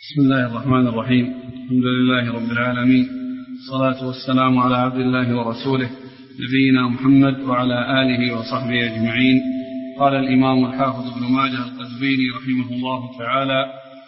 بسم الله الرحمن الرحيم. الحمد لله رب العالمين، الصلاة والسلام على عبد الله ورسوله نبينا محمد وعلى آله وصحبه أجمعين. قال الإمام الحافظ ابن ماجه القزويني رحمه الله تعالى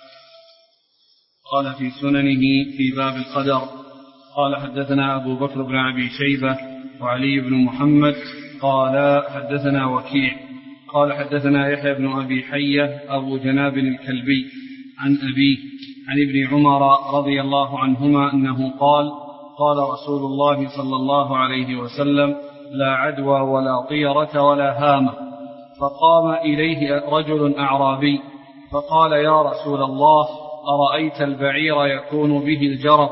قال في سننه في باب القدر قال حدثنا أبو بكر بن أبي شيبة وعلي بن محمد قال حدثنا وكيع قال حدثنا يحيى بن أبي حية أبو جناب الكلبي عن أبيه عن ابن عمر رضي الله عنهما أنه قال قال رسول الله صلى الله عليه وسلم: لا عدوى ولا طيرة ولا هامة. فقام إليه رجل أعرابي فقال: يا رسول الله، أرأيت البعير يكون به الجرب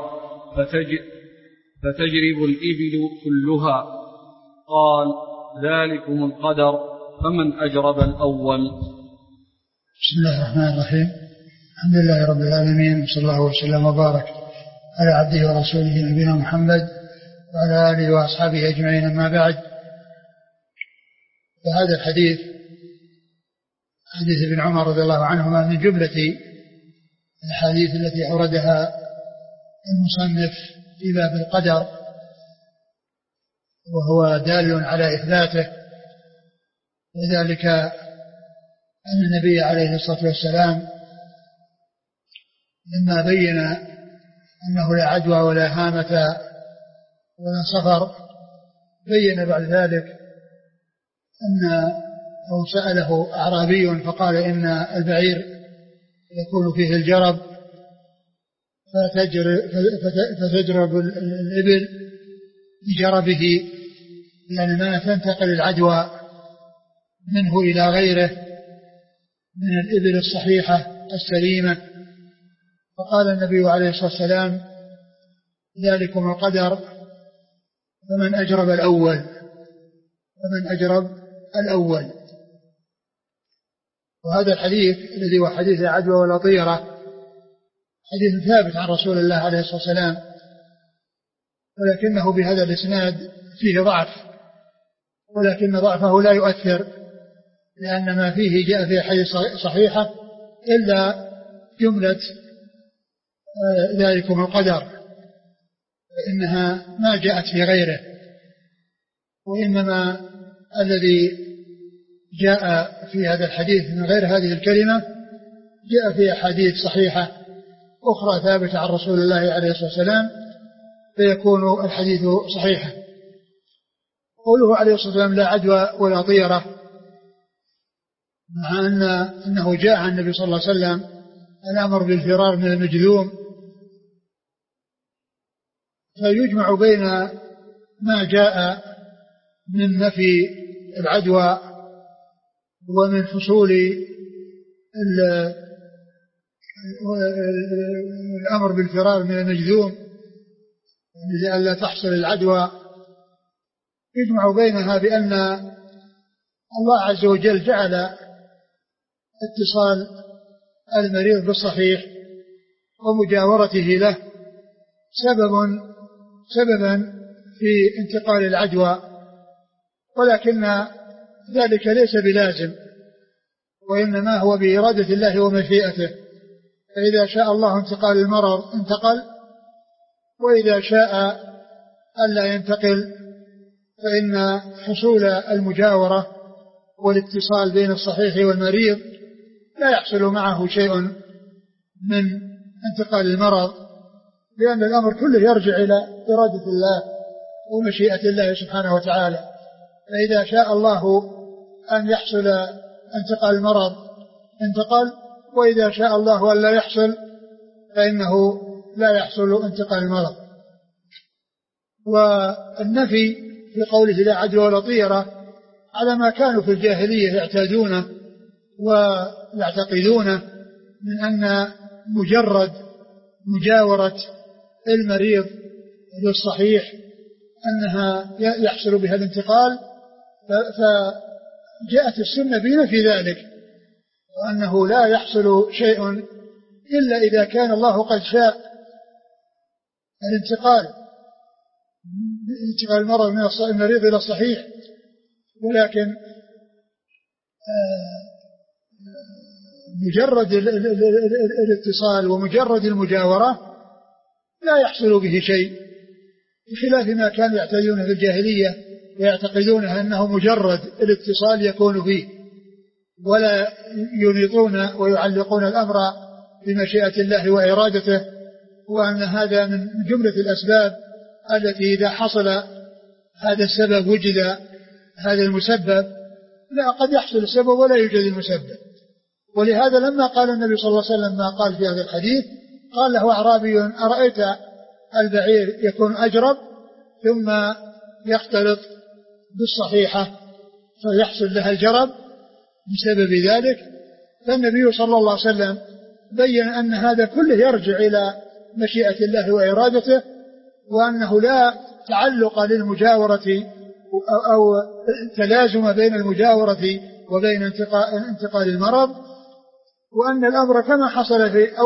فتجرب الإبل كلها؟ قال: ذلكم القدر، فمن أجرب الأول؟ بسم الله الرحمن الرحيم. الحمد لله رب العالمين، صلى الله وسلم وبارك على عبده ورسوله نبينا محمد وعلى آله وأصحابه أجمعين. أما بعد، فهذا الحديث حديث ابن عمر رضي الله عنهما من جملة الحديث التي أوردها المصنف في باب القدر، وهو دال على إثباته، وذلك أن النبي عليه الصلاة والسلام لما بين أنه لا عدوى ولا هامة ولا صفر، بين بعد ذلك أو سأله أعرابي فقال: إن البعير يكون فيه الجرب فتجرب الإبل بجربه، لأن ما تنتقل العدوى منه إلى غيره من الإبل الصحيحة السليمة. فقال النبي عليه الصلاة والسلام: ذلكم القدر، فمن أجرب الأول. وهذا الحديث الذي هو حديث عدوى ولا طيرة حديث ثابت عن رسول الله عليه الصلاة والسلام، ولكنه بهذا الإسناد فيه ضعف، ولكن ضعفه لا يؤثر، لأن ما فيه جاء في حديث صحيحة إلا جملة ذلكم القدر، فإنها ما جاءت في غيره، وإنما الذي جاء في هذا الحديث من غير هذه الكلمة جاء في أحاديث صحيحة أخرى ثابتة عن رسول الله عليه الصلاة والسلام، فيكون الحديث صحيحا. قوله عليه الصلاة والسلام: لا عدوى ولا طيرة، مع أنه جاء عن النبي صلى الله عليه وسلم الأمر بالفرار من المجذوم، فيجمع بين ما جاء من نفي العدوى ومن حصول الأمر بالفرار من المجذوم لئلا تحصل العدوى، يجمع بينها بأن الله عز وجل جعل اتصال المريض بالصحيح ومجاورته له سببا في انتقال العدوى، ولكن ذلك ليس بلازم، وإنما هو بإرادة الله ومشيئته، فإذا شاء الله انتقال المرض انتقل، وإذا شاء ألا ينتقل فإن حصول المجاورة والاتصال بين الصحيح والمريض لا يحصل معه شيء من انتقال المرض، لأن الأمر كله يرجع إلى إرادة الله ومشيئة الله سبحانه وتعالى. فإذا شاء الله أن يحصل انتقال المرض انتقل، وإذا شاء الله أن لا يحصل فإنه لا يحصل انتقال المرض. والنفي في قوله لا عدوى ولا طيرة على ما كانوا في الجاهلية يعتادونه ويعتقدونه من أن مجرد مجاورة المريض للصحيح أنها يحصل بها الانتقال، فجاءت السنة بنفي ذلك، وأنه لا يحصل شيء إلا إذا كان الله قد شاء الانتقال المرض من المريض إلى الصحيح، ولكن مجرد الاتصال ومجرد المجاورة لا يحصل به شيء، بخلاف ما كانوا يعتقدون في الجاهلية ويعتقدون أنه مجرد الاتصال يكون فيه، ولا ينيطون ويعلقون الأمر بمشيئة الله وإرادته، وأن هذا من جملة الأسباب التي إذا حصل هذا السبب وجد هذا المسبب. لا، قد يحصل السبب ولا يوجد المسبب. ولهذا لما قال النبي صلى الله عليه وسلم ما قال في هذا الحديث، قال له أعرابي أرأيت البعير يكون أجرب ثم يختلط بالصحيحة فيحصل لها الجرب بسبب ذلك. فالنبي صلى الله عليه وسلم بين أن هذا كله يرجع إلى مشيئة الله وإرادته، وأنه لا تعلق للمجاورة أو تلازم بين المجاورة وبين انتقال المرض، وأن الأمر كما حصل في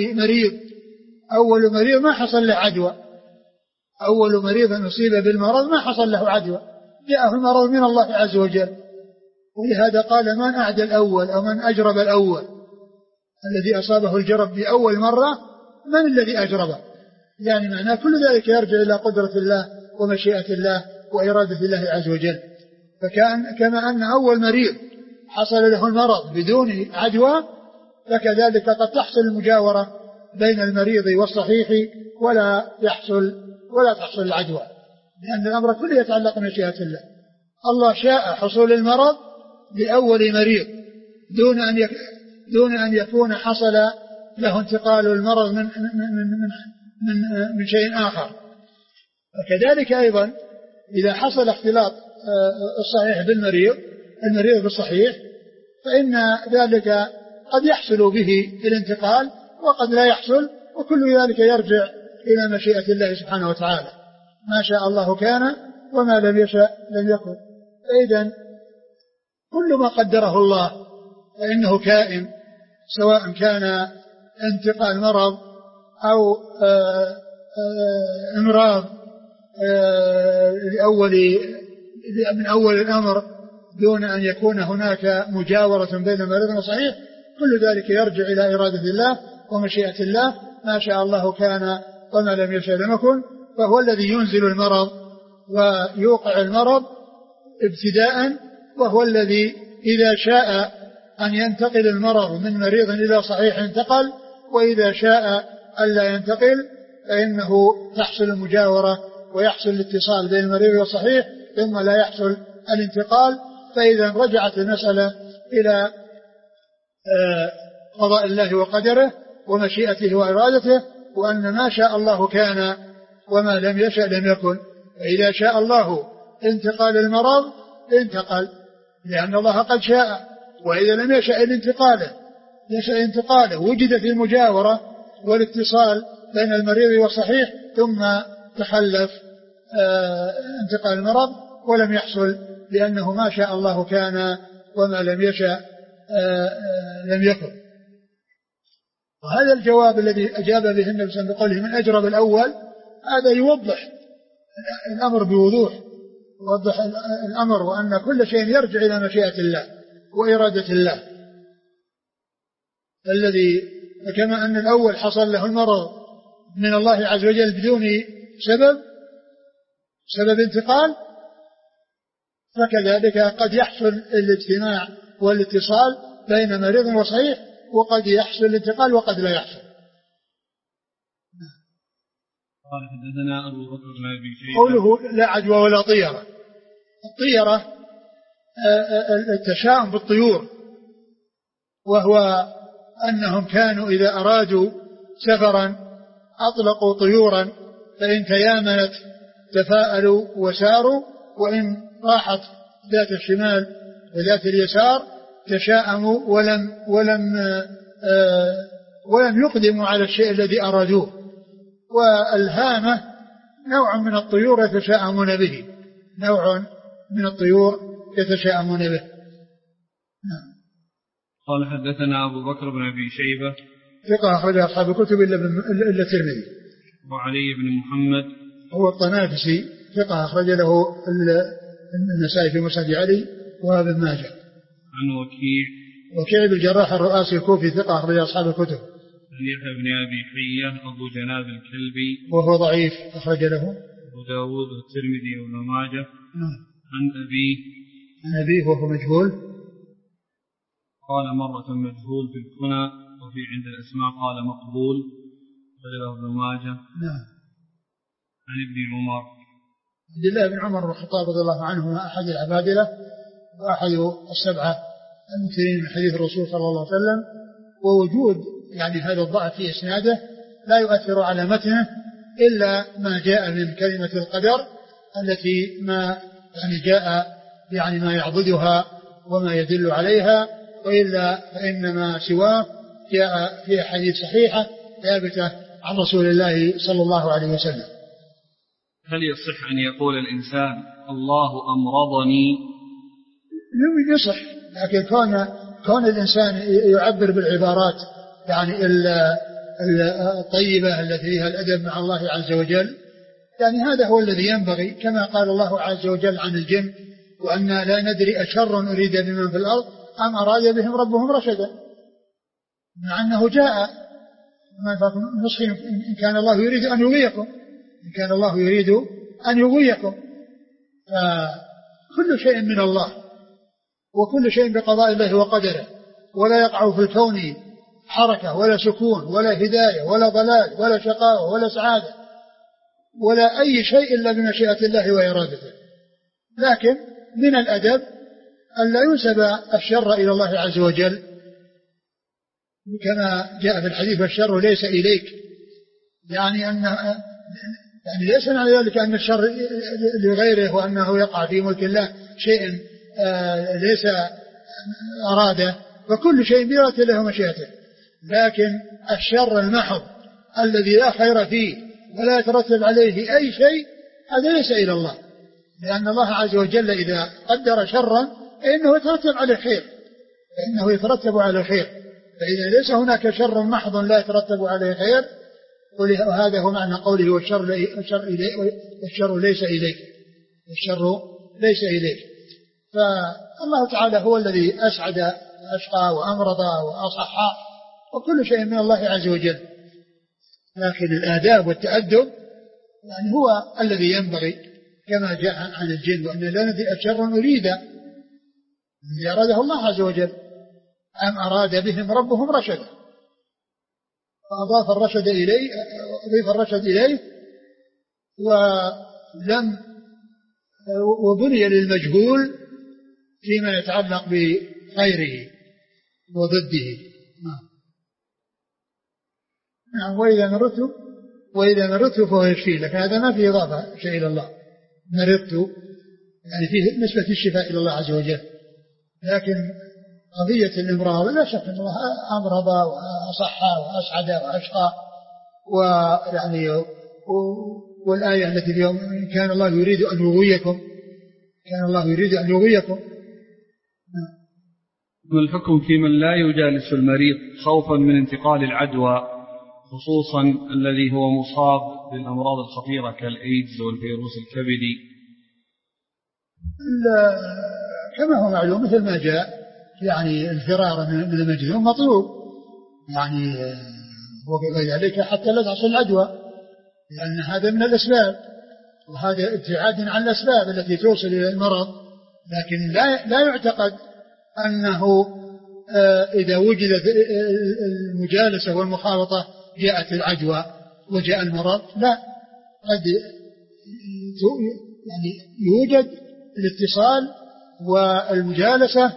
أول مريض ما حصل له عدوى، أول مريض أصيب بالمرض ما حصل له عدوى، جاءه المرض من الله عز وجل. ولهذا قال من أعدى الأول أو من أجرب الأول، الذي أصابه الجرب بأول مرة من الذي أجربه؟ يعني معناه كل ذلك يرجع إلى قدرة الله ومشيئة الله وإرادة الله عز وجل. كما أن أول مريض حصل له المرض بدون عدوى، فكذلك قد تحصل المجاورة بين المريض والصحيح ولا تحصل العدوى، لأن الأمر كله يتعلق بمشيئة الله. الله شاء حصول المرض لأول مريض دون أن يكون حصل له انتقال المرض من شيء آخر. وكذلك أيضا إذا حصل اختلاط الصحيح المريض بالصحيح، فإن ذلك قد يحصل به الانتقال وقد لا يحصل، وكل ذلك يرجع إلى مشيئة الله سبحانه وتعالى. ما شاء الله كان وما لم يشاء لم يكن. فإذن كل ما قدره الله فإنه كائن، سواء كان انتقال مرض أو امراض من أول الأمر دون أن يكون هناك مجاورة بين المريض وصحيح، كل ذلك يرجع إلى إرادة الله ومشيئة الله. ما شاء الله كان وما لم يشاء لم يكن. فهو الذي ينزل المرض ويوقع المرض ابتداء، وهو الذي إذا شاء أن ينتقل المرض من مريض إلى صحيح انتقل، وإذا شاء ألا ينتقل فإنه تحصل المجاورة ويحصل الاتصال بين المريض والصحيح ثم لا يحصل الانتقال. فإذا رجعت المسألة إلى قضاء الله وقدره ومشيئته وإرادته، وأن ما شاء الله كان وما لم يشاء لم يكن. وإذا شاء الله انتقال المرض انتقل لأن الله قد شاء، وإذا لم يشاء انتقاله وجدت المجاورة والاتصال بين المريض والصحيح ثم تخلف انتقال المرض ولم يحصل، لأنه ما شاء الله كان وما لم يشاء لم يكن. وهذا الجواب الذي أجاب به النبي صلى الله عليه وسلم بقوله من أجرب الأول، هذا يوضح الأمر بوضوح، يوضح الأمر وأن كل شيء يرجع إلى مشيئة الله وإرادة الله. الذي كما أن الأول حصل له المرض من الله عز وجل بدون سبب انتقال، فكذلك قد يحصل الاجتماع والاتصال بين مريض وصحيح، وقد يحصل الانتقال وقد لا يحصل. قال حدثنا أبو بكر بن أبي شيبة. قوله لا عدوى ولا طيرة، الطيرة التشاؤم بالطيور، وهو أنهم كانوا إذا أرادوا سفرا أطلقوا طيورا، فإن تيامنت تفاءلوا وساروا، وإن راحت ذات الشمال وذات اليسار تشاءموا ولم يقدموا على الشيء الذي أرادوه. والهامة نوع من الطيور يتشاءمون به، قال حدثنا أبو بكر بن أبي شيبة ثقة أخرج أصحاب الكتب إلا الترمذي. وعلي بن محمد هو الطنافسي ثقة أخرج له النسائي في مسند علي وابن ماجه. عن وكيع وكيع بن الجراح الرؤاسي الكوفي ثقة أخرج أصحاب الكتب. يحيى بن أبي حية أبو جناب الكلبي وهو ضعيف أخرج له أبو داود والترمذي وابن ماجه. عن أبيه وهو مجهول، قال مرة مجهول في الكنى، وفي عند الأسماء قال مقبول، أخرجه ابن ماجه. عن ابن عمر عبد الله بن عمر بن الخطاب رضي الله عنهما أحد العبادلة وأحد السبعة المكثرين من حديث الرسول صلى الله عليه وسلم، ووجود يعني هذا الضعف في إسناده لا يؤثر على متنه إلا ما جاء من كلمة القدر التي ما يعني جاء يعني ما يعبدها وما يدل عليها، وإلا فإنما سواه جاء في حديث صحيحة ثابتة عن رسول الله صلى الله عليه وسلم. هل يصح أن يقول الإنسان الله أمرضني؟ يصح، لكن كون الإنسان يعبر بالعبارات يعني الطيبة التي فيها الأدب مع الله عز وجل، يعني هذا هو الذي ينبغي، كما قال الله عز وجل عن الجن وأن لا ندري أشر أريد بمن في الأرض أم أراد بهم ربهم رشدا، مع أنه جاء إن كان الله يريد أن يغويكم، إن كان الله يريد أن يغويكم، فكل شيء من الله وكل شيء بقضاء الله وقدره، ولا يقع في الكون حركة ولا سكون ولا هداية ولا ضلال ولا شقاوة ولا سعادة ولا أي شيء إلا بمشيئة الله وإرادته. لكن من الأدب أن لا ينسب الشر إلى الله عز وجل، كما جاء في الحديث الشر ليس إليك، يعني ليس معنى ذلك أن الشر لغيره وأنه يقع في ملك الله شيء ليس أراده، فكل شيء بإرادة الله ومشيئته، لكن الشر المحض الذي لا خير فيه ولا يترتب عليه أي شيء هذا ليس إلى الله، لأن الله عز وجل إذا قدر شرا فإنه يترتب عليه خير، فإنه يترتب على خير، فإذا ليس هناك شر محض لا يترتب عليه خير، وهذا هو معنى قوله والشر ليس إليك، الشر ليس إليك. فالله تعالى هو الذي أسعد وأشقى وأمرض وأصح، وكل شيء من الله عز وجل، لكن الآداب والتأدب يعني هو الذي ينبغي، كما جاء عن الجن وأن لا ندري أشر أريد الذي أراده الله عز وجل أم أراد بهم ربهم رشدا، فأضاف الرشد إليه، أضيف الرشد إليه وبني للمجهول فيما يتعلق بغيره وضده. نعم. وإذا مرضت فهو يشفي، لكن هذا ما فيه إضافة شيء إلى الله، مرضت يعني فيه نسبة الشفاء إلى الله عز وجل، لكن قضية الإمراض لا شك أن الله أمرض وأصح وأسعد وأشقى، ويعني والآية التي فيها كان الله يريد أن يغويكم، كان الله يريد أن يغويكم. والحكم في من لا يجالس المريض خوفا من انتقال العدوى، خصوصا الذي هو مصاب بالأمراض الخطيرة كالإيدز والفيروس الكبدي. كما هو معلوم مثل ما جاء يعني الفرار من المجذوم مطلوب، يعني وذلك حتى لا تحصل العدوى، لأن هذا من الأسباب، وهذا ابتعاد عن الأسباب التي توصل إلى المرض، لكن لا يعتقد أنه إذا وجدت المجالسة والمخالطة جاءت العدوى وجاء المرض، لا، قد يعني يوجد الاتصال والمجالسة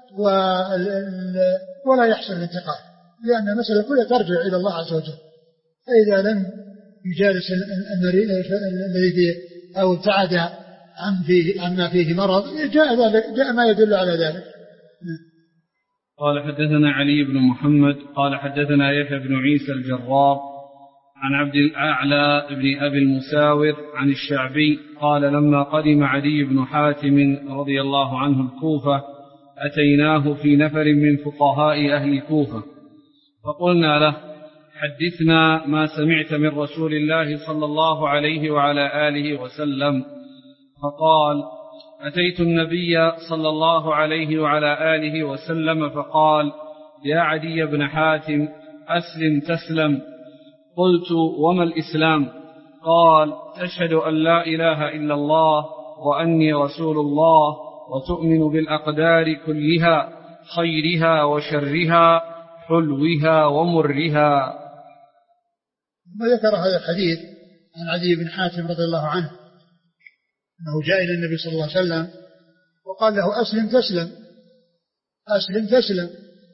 ولا يحصل الانتقال، لأن المسألة كلها ترجع إلى الله عز وجل. فإذا لم يجالس المريض الذي فيه أو ابتعد عما فيه مرض جاء ما يدل على ذلك. قال حدثنا علي بن محمد قال حدثنا يحيى بن عيسى الجرار عن عبد الأعلى بن أبي المساور عن الشعبي قال لما قدم عدي بن حاتم رضي الله عنه الكوفة أتيناه في نفر من فقهاء أهل الكوفة فقلنا له حدثنا ما سمعت من رسول الله صلى الله عليه وعلى آله وسلم، فقال أتيت النبي صلى الله عليه وعلى آله وسلم فقال: يا عدي بن حاتم أسلم تسلم. قلت: وما الإسلام؟ قال: تشهد أن لا إله إلا الله وأني رسول الله وتؤمن بالأقدار كلها خيرها وشرها حلوها ومرها. وذكر هذا الحديث عن عدي بن حاتم رضي الله عنه أنه جاء إلى النبي صلى الله عليه وسلم وقال له: أسلم تسلم، أسلم تسلم.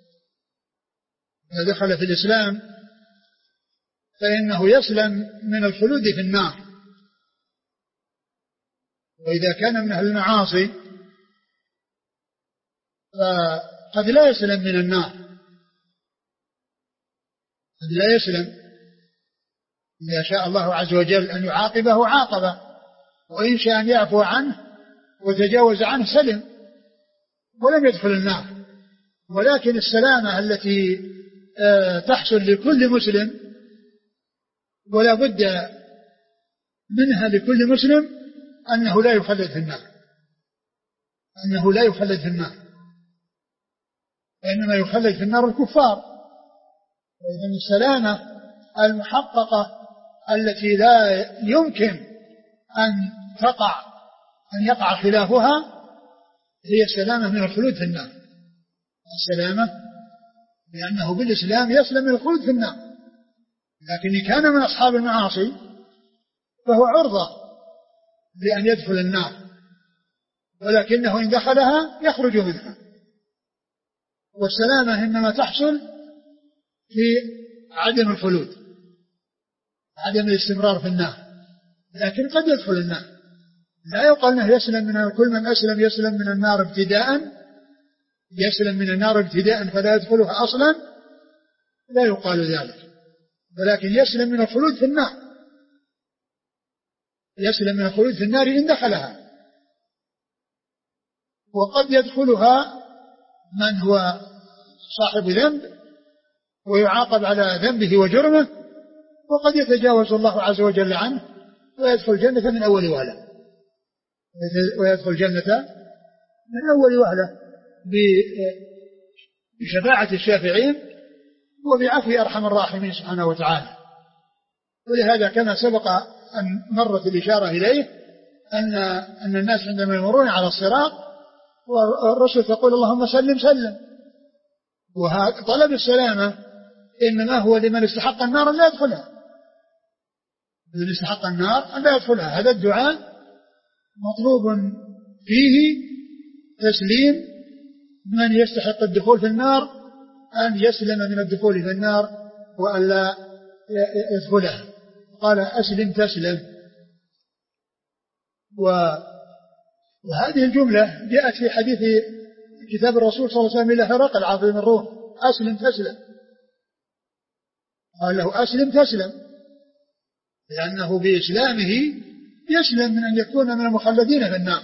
إذا دخل في الإسلام فإنه يسلم من الخلود في النار، وإذا كان من أهل المعاصي فقد لا يسلم من النار، قد لا يسلم. إذا شاء الله عز وجل أن يعاقبه عاقبه، وإن شاء أن يعفو عنه وتجاوز عنه سلم ولم يدخل النار. ولكن السلامة التي تحصل لكل مسلم ولا بد منها لكل مسلم أنه لا يخلد في النار، أنه لا يخلد في النار، وإنما يخلد في النار الكفار. وإذن السلامة المحققة التي لا يمكن أن يقع خلافها هي السلامة من الخلود في النار. السلامة لأنه بالإسلام يسلم من الخلود في النار، لكن إن كان من أصحاب المعاصي فهو عرضة لأن يدخل النار، ولكنه إن دخلها يخرج منها. والسلامة إنما تحصل في عدم الخلود، عدم الاستمرار في النار، لكن قد يدخل النار. لا يقال أنه يسلم من كل من أسلم يسلم من النار ابتداء، يسلم من النار ابتداء فلا يدخلها أصلا، لا يقال ذلك، ولكن يسلم من الخلود في النار، يسلم من الخلود في النار إن دخلها. وقد يدخلها من هو صاحب ذنب ويعاقب على ذنبه وجرمه، وقد يتجاوز الله عز وجل عنه ويدخل الجنة من أول وهلة، ويدخل الجنة من أول وهلة بشفاعة الشافعين وبعفو أرحم الراحمين سبحانه وتعالى. ولهذا كما سبق أن مرت الإشارة إليه أن الناس عندما يمرون على الصراط والرسل تقول: اللهم سلم سلم. وطلب السلامة إنما هو لمن استحق النار لا يدخلها، من استحق النار أن لا يدخلها. هذا الدعاء مطلوب فيه تسليم من يستحق الدخول في النار أن يسلم من الدخول في النار وأن لا يدخلها. قال: أسلم تسلم. وهذه الجملة جاءت في حديث كتاب الرسول صلى الله عليه وسلم إلى هرقل عظيم الروم: أسلم تسلم. قال له: أسلم تسلم، لأنه بإسلامه يسلم من أن يكون من المخلدين في النار،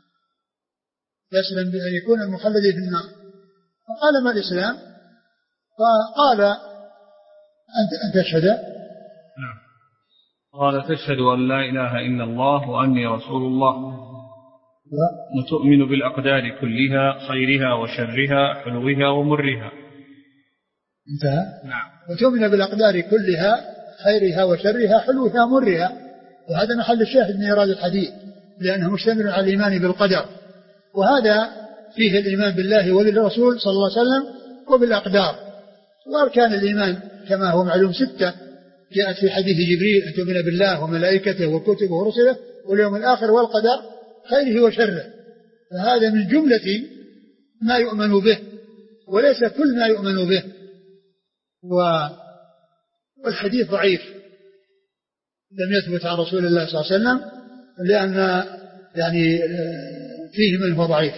يسلم بأن يكون المخلدين في النار. فقال: ما الإسلام؟ فقال: أن تشهد. نعم. قال: تشهد أن لا إله إلا الله وأني رسول الله وتؤمن بالأقدار كلها خيرها وشرها حلوها ومرها. انتهى. نعم. وتؤمن بالأقدار كلها خيرها وشرها حلوها ومرها. وهذا محل الشاهد من إيراد الحديث، لأنه مشتمل على الإيمان بالقدر، وهذا فيه الإيمان بالله وبالرسول صلى الله عليه وسلم وبالأقدار. وأركان الإيمان كما هو معلوم 6 جاءت في حديث جبريل: أن تؤمن بالله وملائكته وكتبه ورسله واليوم الآخر والقدر خيره وشره. فهذا من جملة ما يؤمن به، وليس كل ما يؤمن به. والحديث ضعيف لم يثبت عن رسول الله صلى الله عليه وسلم، لأن يعني فيه من هو ضعيف.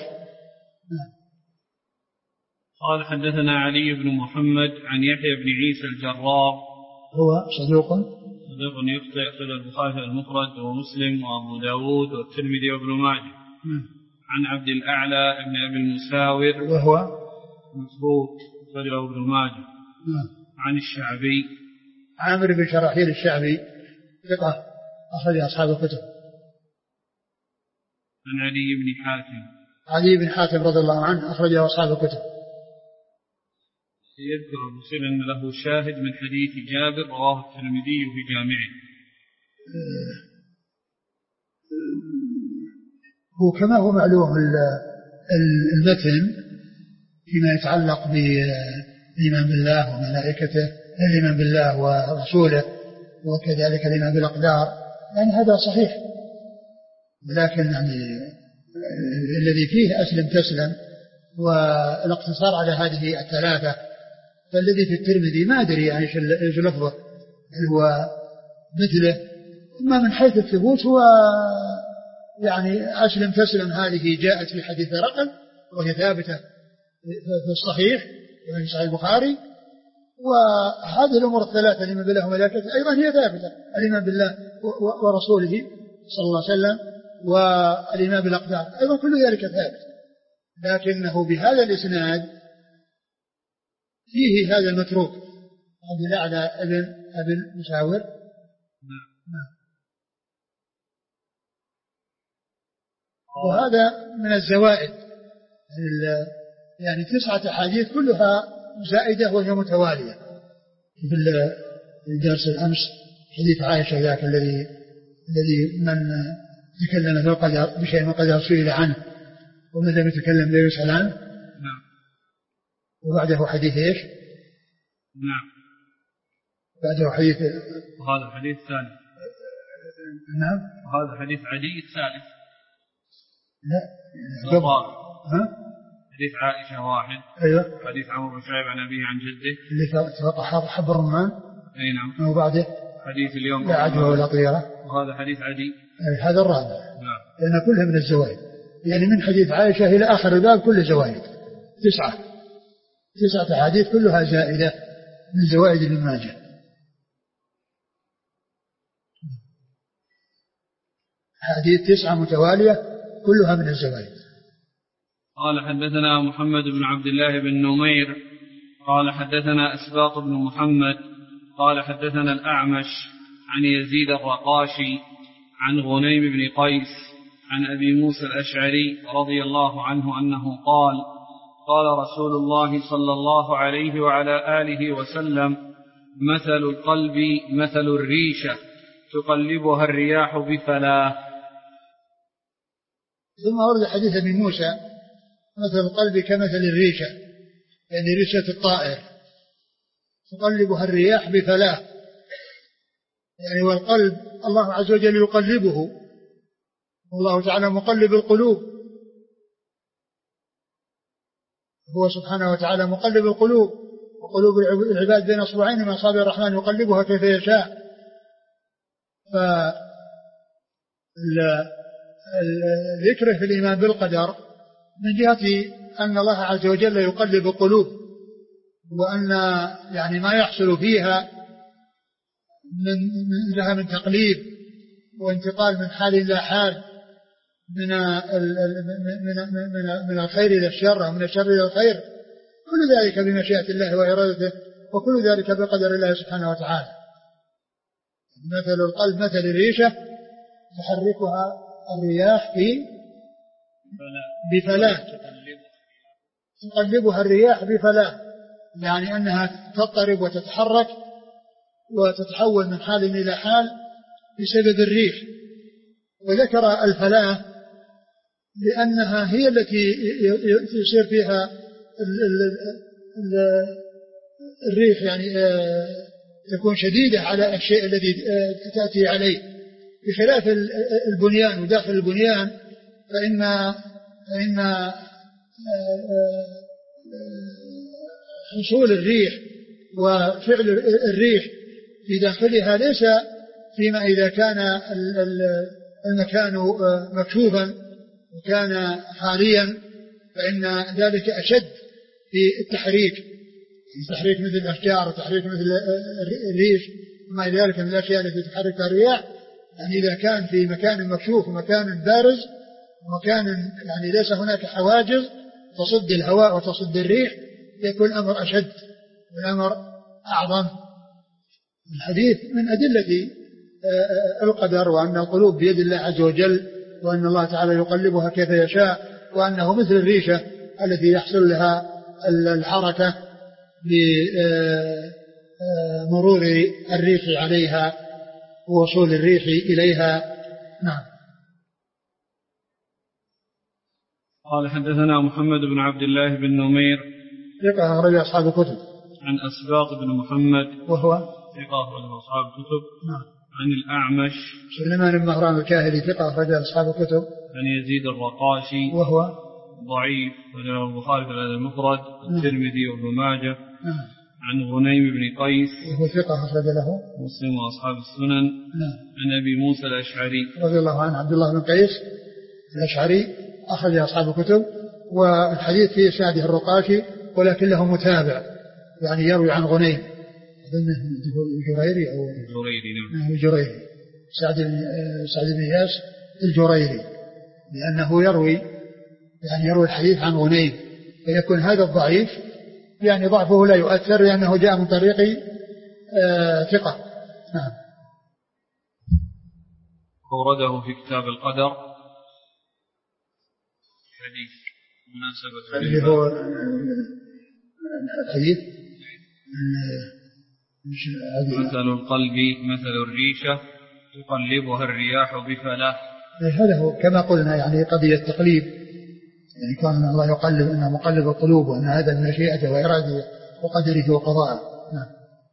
قال: حدثنا علي بن محمد عن يحيى بن عيسى الجراح، هو صدوق يخطئ، أخرجه البخاري المفرد ومسلم وأبو داود والترمذي وابن ماجه. عن عبد الأعلى بن أبي المساور وهو مسروق، أخرجه ابن ماجه. عن الشعبي عامر بن شراحيل الشعبي ثقة، أخرج أصحاب الكتب. عن علي بن حاتم. علي بن حاتم رضي الله عنه أخرجه أصحاب الكتب. يذكر المسلم أن له شاهد من حديث جابر رواه الترمذي في جامعه. هو كما هو معلوم المتن فيما يتعلق بالإيمان بالله وملائكته، الإيمان بالله ورسوله وكذلك الإيمان بالأقدار، يعني هذا صحيح، لكن يعني الذي فيه أسلم تسلم والاقتصار على هذه الثلاثة، فالذي في الترمذي ما أدري يعني إيش لفظه، هل هو مثله؟ أما من حيث الثبوت هو يعني أسلم تسلم هذه جاءت في حديث رقم وهي ثابتة في الصحيح في صحيح البخاري، وهذه الأمور الثلاثة الإيمان بالله وملائكته أيضا هي ثابتة، الإيمان بالله ورسوله صلى الله عليه وسلم والإيمان بالأقدار أيضا كل ذلك ثابت، لكنه بهذا الإسناد فيه هذا المتروك عبد الأعلى ابن مشاور. وهذا من الزوائد، يعني 9 أحاديث كلها زائدة وهي متوالية. في الدرس الأمس حديث عائشة ذاك الذي من تكلم في القدر بشيء من قدر سئل عنه ومن لم يتكلم لا يسأل عنه. نعم. وبعده حديث ايش؟ نعم. بعده حديث وهذا الحديث الثالث. نعم. وهذا حديث عدي الثالث. لا. ها؟ حديث عائشة واحد. أيوة. حديث عمرو بن شعيب عن أبيه عن جده. اللي توقع حب الرمان. أي نعم. وبعده حديث اليوم. لا عدوى ولا طيرة. وهذا حديث عدي. هذا الرابع. نعم. لأن كلها من الزوائد، يعني من حديث عائشة إلى آخر الباب كل زوائد 9 أحاديث كلها زائدة من زوائد ابن ماجه. حديث 9 متوالية كلها من الزوائد. قال حدثنا محمد بن عبد الله بن نمير قال حدثنا أسباط بن محمد قال حدثنا الأعمش عن يزيد الرقاشي عن غنيم بن قيس عن أبي موسى الأشعري رضي الله عنه أنه قال قال رسول الله صلى الله عليه وعلى آله وسلم مثل القلب مثل الريشة تقلبها الرياح بفلاه. ثم ورد حديث ابي موسى مثل القلب كمثل الريشة، يعني ريشة الطائر تقلبها الرياح بفلاه، يعني والقلب الله عز وجل يقلبه، والله تعالى مقلب القلوب، هو سبحانه وتعالى مقلب القلوب، وقلوب العباد بين اصبعين من اصابع الرحمن يقلبها كيف يشاء. فالذكر في الإيمان بالقدر من جهة أن الله عز وجل يقلب القلوب، وأن يعني ما يحصل فيها من تقليب وانتقال من حال إلى حال، من الخير إلى الشر ومن الشر إلى الخير، كل ذلك بمشيئة الله وإرادته، وكل ذلك بقدر الله سبحانه وتعالى. مثل القلب مثل الريشة تحركها الرياح بفلاه، تقلبها الرياح بفلاه، يعني أنها تضطرب وتتحرك وتتحول من حال إلى حال بسبب الريح. وذكر الفلاه لأنها هي التي يصير فيها الريح، يعني تكون شديدة على الشيء الذي تأتي عليه، بخلاف البنيان. وداخل البنيان فإن حصول الريح وفعل الريح في داخلها ليس فيما إذا كان المكان مكشوفا وكان خاليا، فإن ذلك أشد في التحريك، مثل الأشجار وتحريك مثل الريش وما إلى ذلك من الأشياء التي تحركها الرياح. يعني إذا كان في مكان مكشوف ومكان بارز ومكان يعني ليس هناك حواجز تصد الهواء وتصد الريح، يكون الأمر أشد والأمر أعظم. الحديث من أدلة القدر وأن القلوب بيد الله عز وجل، وأن الله تعالى يقلبها كيف يشاء، وأنه مثل الريشة التي يحصل لها الحركة بمرور الريح عليها ووصول الريح إليها. نعم. قال حدثنا محمد بن عبد الله بن نمير ثقة أخرج أصحاب الكتب. عن أسباط بن محمد وهو ثقة أخرج أصحاب الكتب. نعم. عن الأعمش سليمان بن مهران الكاهلي ثقة أخرج أصحاب الكتب. عن يزيد الرقاشي وهو ضعيف وله البخاري في الأدب المفرد والترمذي وابن ماجه. عن غنيم بن قيس وهو ثقة أخرج له مسلم وأصحاب السنن. عن أبي موسى الأشعري رضي الله عنه عبد الله بن قيس الأشعري أخرج أصحاب الكتب. والحديث فيه سعده الرقاشي ولكن له متابع، يعني يروي عن غنيم الجريري أو الجريري سعد بن إياس الجريري، لأنه يروي الحديث عن غنيم، فيكون هذا الضعيف يعني ضعفه لا يؤثر لأنه جاء من طريق ثقة. نعم. أورده في كتاب القدر حديث مناسبة اللي هو الحديث مثل القلب مثل الريشة تقلبها الرياح بفلاه. هذا هو كما قلنا، يعني قضية التقليب، يعني كان الله يقلب أنه مقلب القلوب، وأن هذا من مشيئته وإرادته وقدره وقضائه. نعم.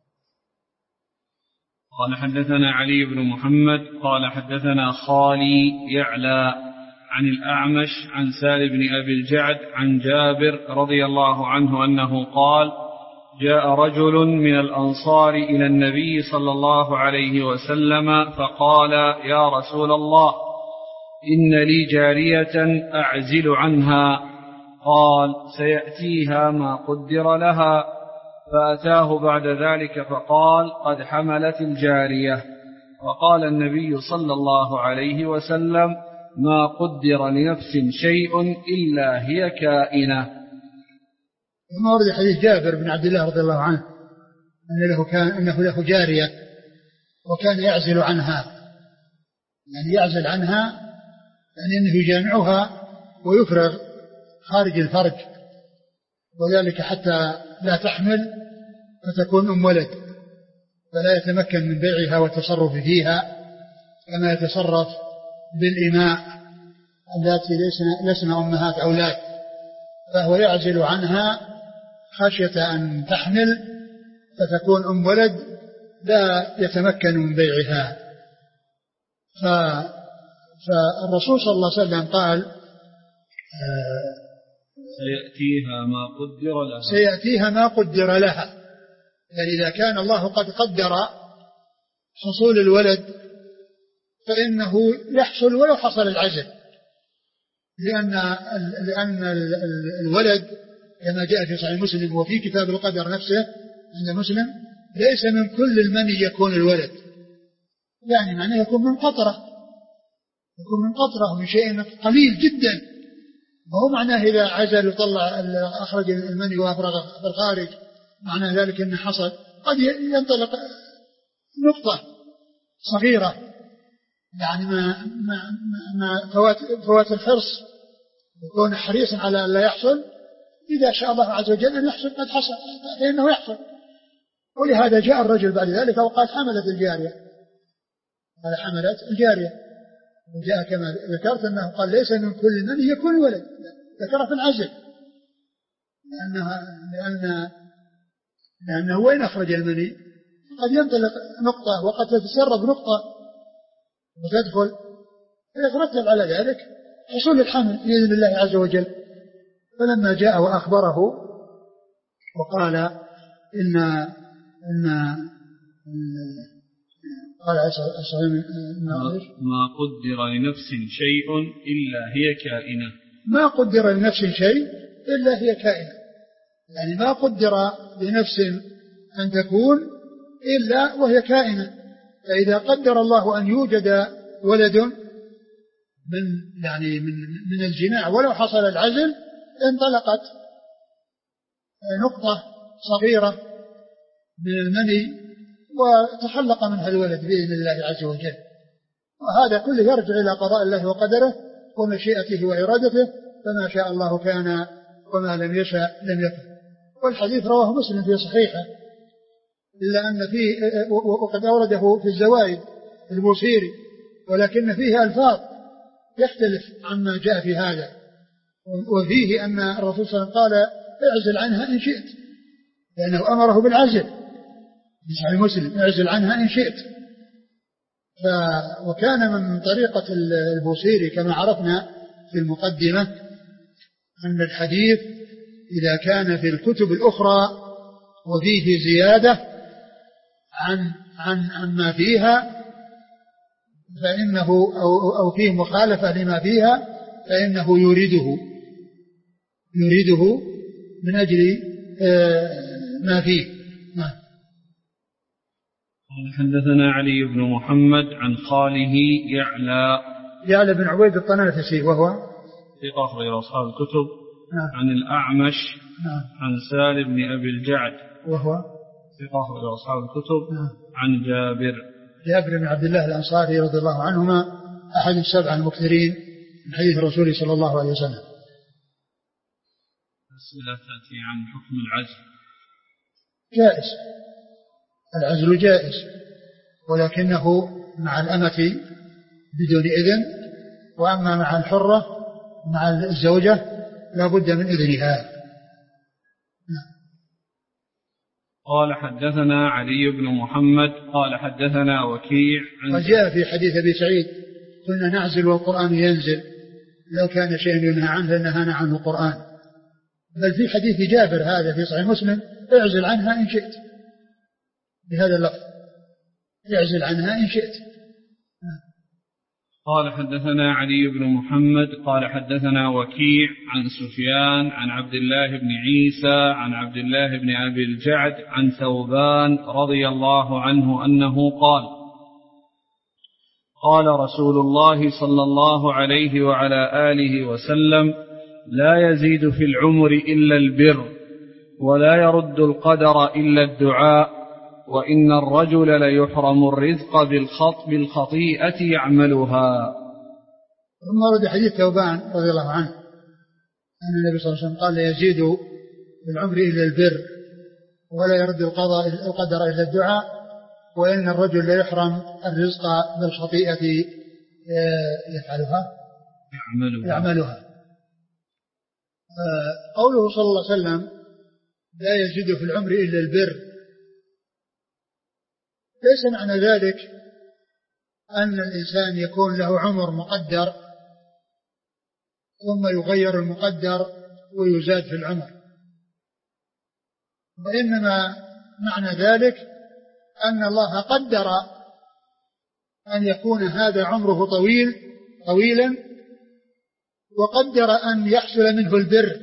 قال حدثنا علي بن محمد قال حدثنا خالي يعلى عن الأعمش عن سالم بن أبي الجعد عن جابر رضي الله عنه أنه قال: جاء رجل من الأنصار إلى النبي صلى الله عليه وسلم فقال: يا رسول الله، إن لي جارية أعزل عنها. قال: سيأتيها ما قدر لها. فأتاه بعد ذلك فقال: قد حملت الجارية. وقال النبي صلى الله عليه وسلم: ما قدر لنفس شيء إلا هي كائنة. ثم ورد حديث جابر بن عبد الله رضي الله عنه أنه له جارية وكان يعزل عنها، يعني يعزل عنها يعني أنه يجامعها ويفرغ خارج الفرج، وذلك حتى لا تحمل فتكون أم ولد، فلا يتمكن من بيعها والتصرف فيها كما يتصرف بالإماء التي لسن أمهات أولاد، فهو يعزل عنها خشية أن تحمل فتكون أم ولد لا يتمكن من بيعها. فالرسول صلى الله عليه وسلم قال: سيأتيها ما قدر لها. يعني إذا كان الله قد قدر حصول الولد فإنه يحصل ولو حصل العزل، لأن الولد كما جاء في صحيح مسلم وفي كتاب القدر نفسه عند مسلم: ليس من كل المني يكون الولد، يعني معناه يكون من قطرة ومن شيء قليل جدا، وهو معناه إذا عزل وطلع أخرج المني وأفرغ في الخارج معناه ذلك أنه حصل. قد ينطلق نقطة صغيرة، يعني ما فوات الحرص يكون حريصا على أن لا يحصل. إذا شاء الله عز وجل أن يحصل قد حصل فإنه يحصل. ولهذا جاء الرجل بعد ذلك وقال: حملت الجارية. قال: حملت الجارية. وجاء كما ذكرت أنه قال: ليس من كل من يكون ولد، ذكر في العزل، لأنه وين أخرج المني قد ينطلق نقطة وقد تتسرب نقطة وتدخل، فيترتب على ذلك حصول الحمل بإذن الله عز وجل. فلما جاء وأخبره وقال قال: ما قدر لنفس شيء إلا هي كائنة. ما قدر لنفس شيء إلا هي كائنة، يعني ما قدر لنفس أن تكون إلا وهي كائنة. فإذا قدر الله أن يوجد ولد من الجماع ولو حصل العزل، انطلقت نقطة صغيرة من المني وتخلق منها الولد بإذن الله عز وجل. وهذا كله يرجع إلى قضاء الله وقدره ومشيئته وإرادته، فما شاء الله كان وما لم يشاء لم يكن. والحديث رواه مسلم في صحيحه، إلا أن فيه وقد أورده في الزوائد البوصيري، ولكن فيه ألفاظ يختلف عما جاء في هذا. وفيه أن الرسول صلى الله عليه وسلم قال اعزل عنها إن شئت، لأنه أمره بالعزل في صحيح مسلم، اعزل عنها إن شئت. وكان من طريقة البوصيري كما عرفنا في المقدمة أن الحديث إذا كان في الكتب الأخرى وفيه زيادة عن ما فيها فإنه أو فيه مخالفة لما فيها فإنه يريده من أجل ما فيه. حدثنا علي بن محمد عن خاله يعلى بن عبيد الطنافسي وهو ثقة أخرج أصحاب الكتب. عن الأعمش عن سالم بن أبي الجعد وهو ثقة أخرج أصحاب الكتب. عن جابر بن عبد الله الأنصاري رضي الله عنهما أحد السبع المكثرين من حديث الرسول صلى الله عليه وسلم. أسئلة تأتي عن حكم العزل. جائز، العزل جائز، ولكنه مع الأمة بدون إذن، وأما مع الحرة مع الزوجة لا بد من إذنها. قال حدثنا علي بن محمد قال حدثنا وكيع وجاء في حديث أبي سعيد كنا نعزل والقرآن ينزل، لو كان شيء ينهى عنه لنهانا عنه القرآن. بل في حديث جابر هذا في صحيح مسلم اعزل عنها إن شئت، بهذا اللفظ اعزل عنها إن شئت. قال حدثنا علي بن محمد قال حدثنا وكيع عن سفيان عن عبد الله بن عيسى عن عبد الله بن أبي الجعد عن ثوبان رضي الله عنه أنه قال قال رسول الله صلى الله عليه وعلى آله وسلم لا يزيد في العمر إلا البر ولا يرد القدر إلا الدعاء وإن الرجل ليحرم الرزق بالخطيئة يعملها. ثم ورد حديث ثوبان رضي الله عنه أن النبي صلى الله عليه وسلم قال لا يزيد في العمر إلا البر ولا يرد القدر إلا الدعاء وإن الرجل ليحرم الرزق بالخطيئة يعملها. قوله صلى الله عليه وسلم لا يزيد في العمر إلا البر ليس معنى ذلك أن الإنسان يكون له عمر مقدر ثم يغير المقدر ويزاد في العمر، وإنما معنى ذلك أن الله قدر أن يكون هذا عمره طويلا وقدر أن يحصل منه البر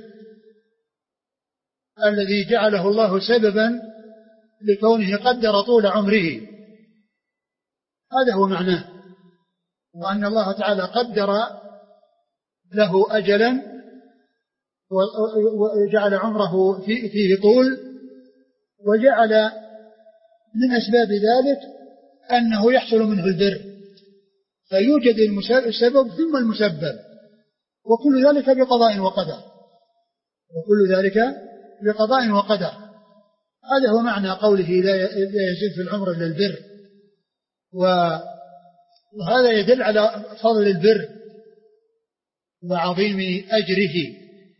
الذي جعله الله سببا لكونه قدر طول عمره. هذا هو معناه، وأن الله تعالى قدر له أجلا وجعل عمره فيه طول، وجعل من أسباب ذلك أنه يحصل منه البر، فيوجد السبب ثم المسبب، وكل ذلك بقضاء وقدر. هذا هو معنى قوله لا يزيد في العمر إلا البر. وهذا يدل على فضل البر وعظيم أجره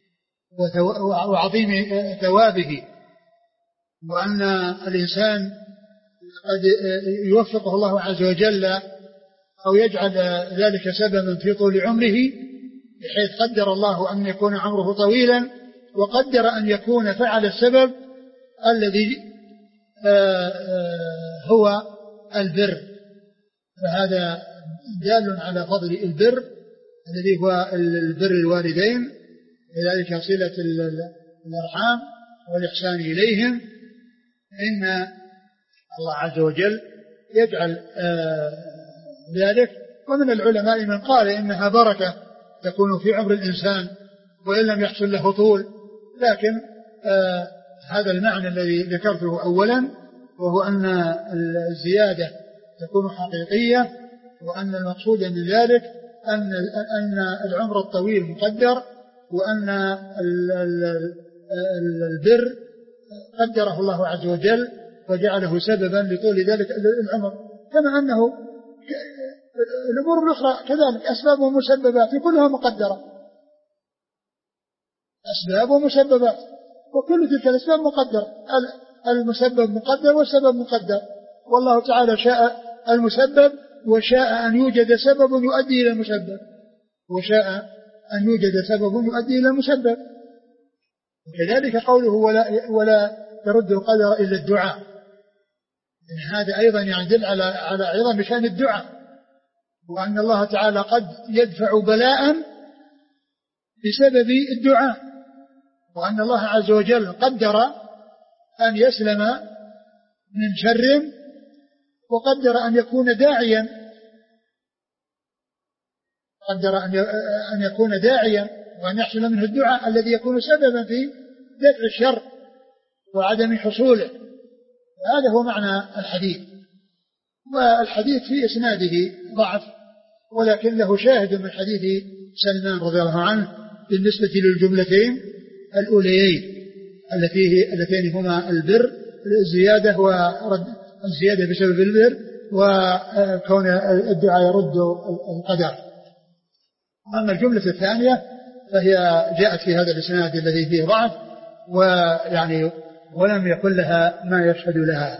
وعظيم ثوابه، وأن الإنسان قد يوفقه الله عز وجل أو يجعل ذلك سببا في طول عمره، بحيث قدر الله أن يكون عمره طويلا وقدر أن يكون فعل السبب الذي هو البر. فهذا دال على فضل البر الذي هو البر الوالدين، لذلك صلة الأرحام والإحسان إليهم. إن الله عز وجل يجعل ذلك. ومن العلماء من قال إنها بركة تكون في عمر الإنسان وإن لم يحصل له طول، لكن هذا المعنى الذي ذكرته أولا، وهو أن الزيادة تكون حقيقية وأن المقصود من ذلك أن العمر الطويل مقدر، وأن البر قدره الله عز وجل وجعله سببا لطول ذلك العمر، كما أنه الأمور الأخرى كذلك أسباب ومسببات كلها مقدرة، أسباب ومسببات، وكل تلك الأسباب مقدرة، المسبب مقدر والسبب مقدر، والله تعالى شاء المسبب وشاء أن يوجد سبب يؤدي إلى المسبب، وشاء أن يوجد سبب يؤدي إلى المسبب. وكذلك قوله ولا يرد القدر إلا الدعاء، يعني هذا أيضا يدل على عظم شأن الدعاء، وأن الله تعالى قد يدفع بلاء بسبب الدعاء، وأن الله عز وجل قدر أن يسلم من شر، وقدر أن يكون داعيا، قدر أن يكون داعيا وأن يحصل منه الدعاء الذي يكون سببا في دفع الشر وعدم حصوله. هذا هو معنى الحديث. والحديث في إسناده ضعف، ولكن له شاهد من حديث سلمان رضي الله عنه بالنسبة للجملتين الأوليين اللتين هما البر الزيادة ورد الزيادة بسبب البر، وكون الدعاء يرد القدر. أما الجملة الثانية فهي جاءت في هذا الإسناد الذي فيه ضعف، ويعني ولم يكن لها ما يشهد لها.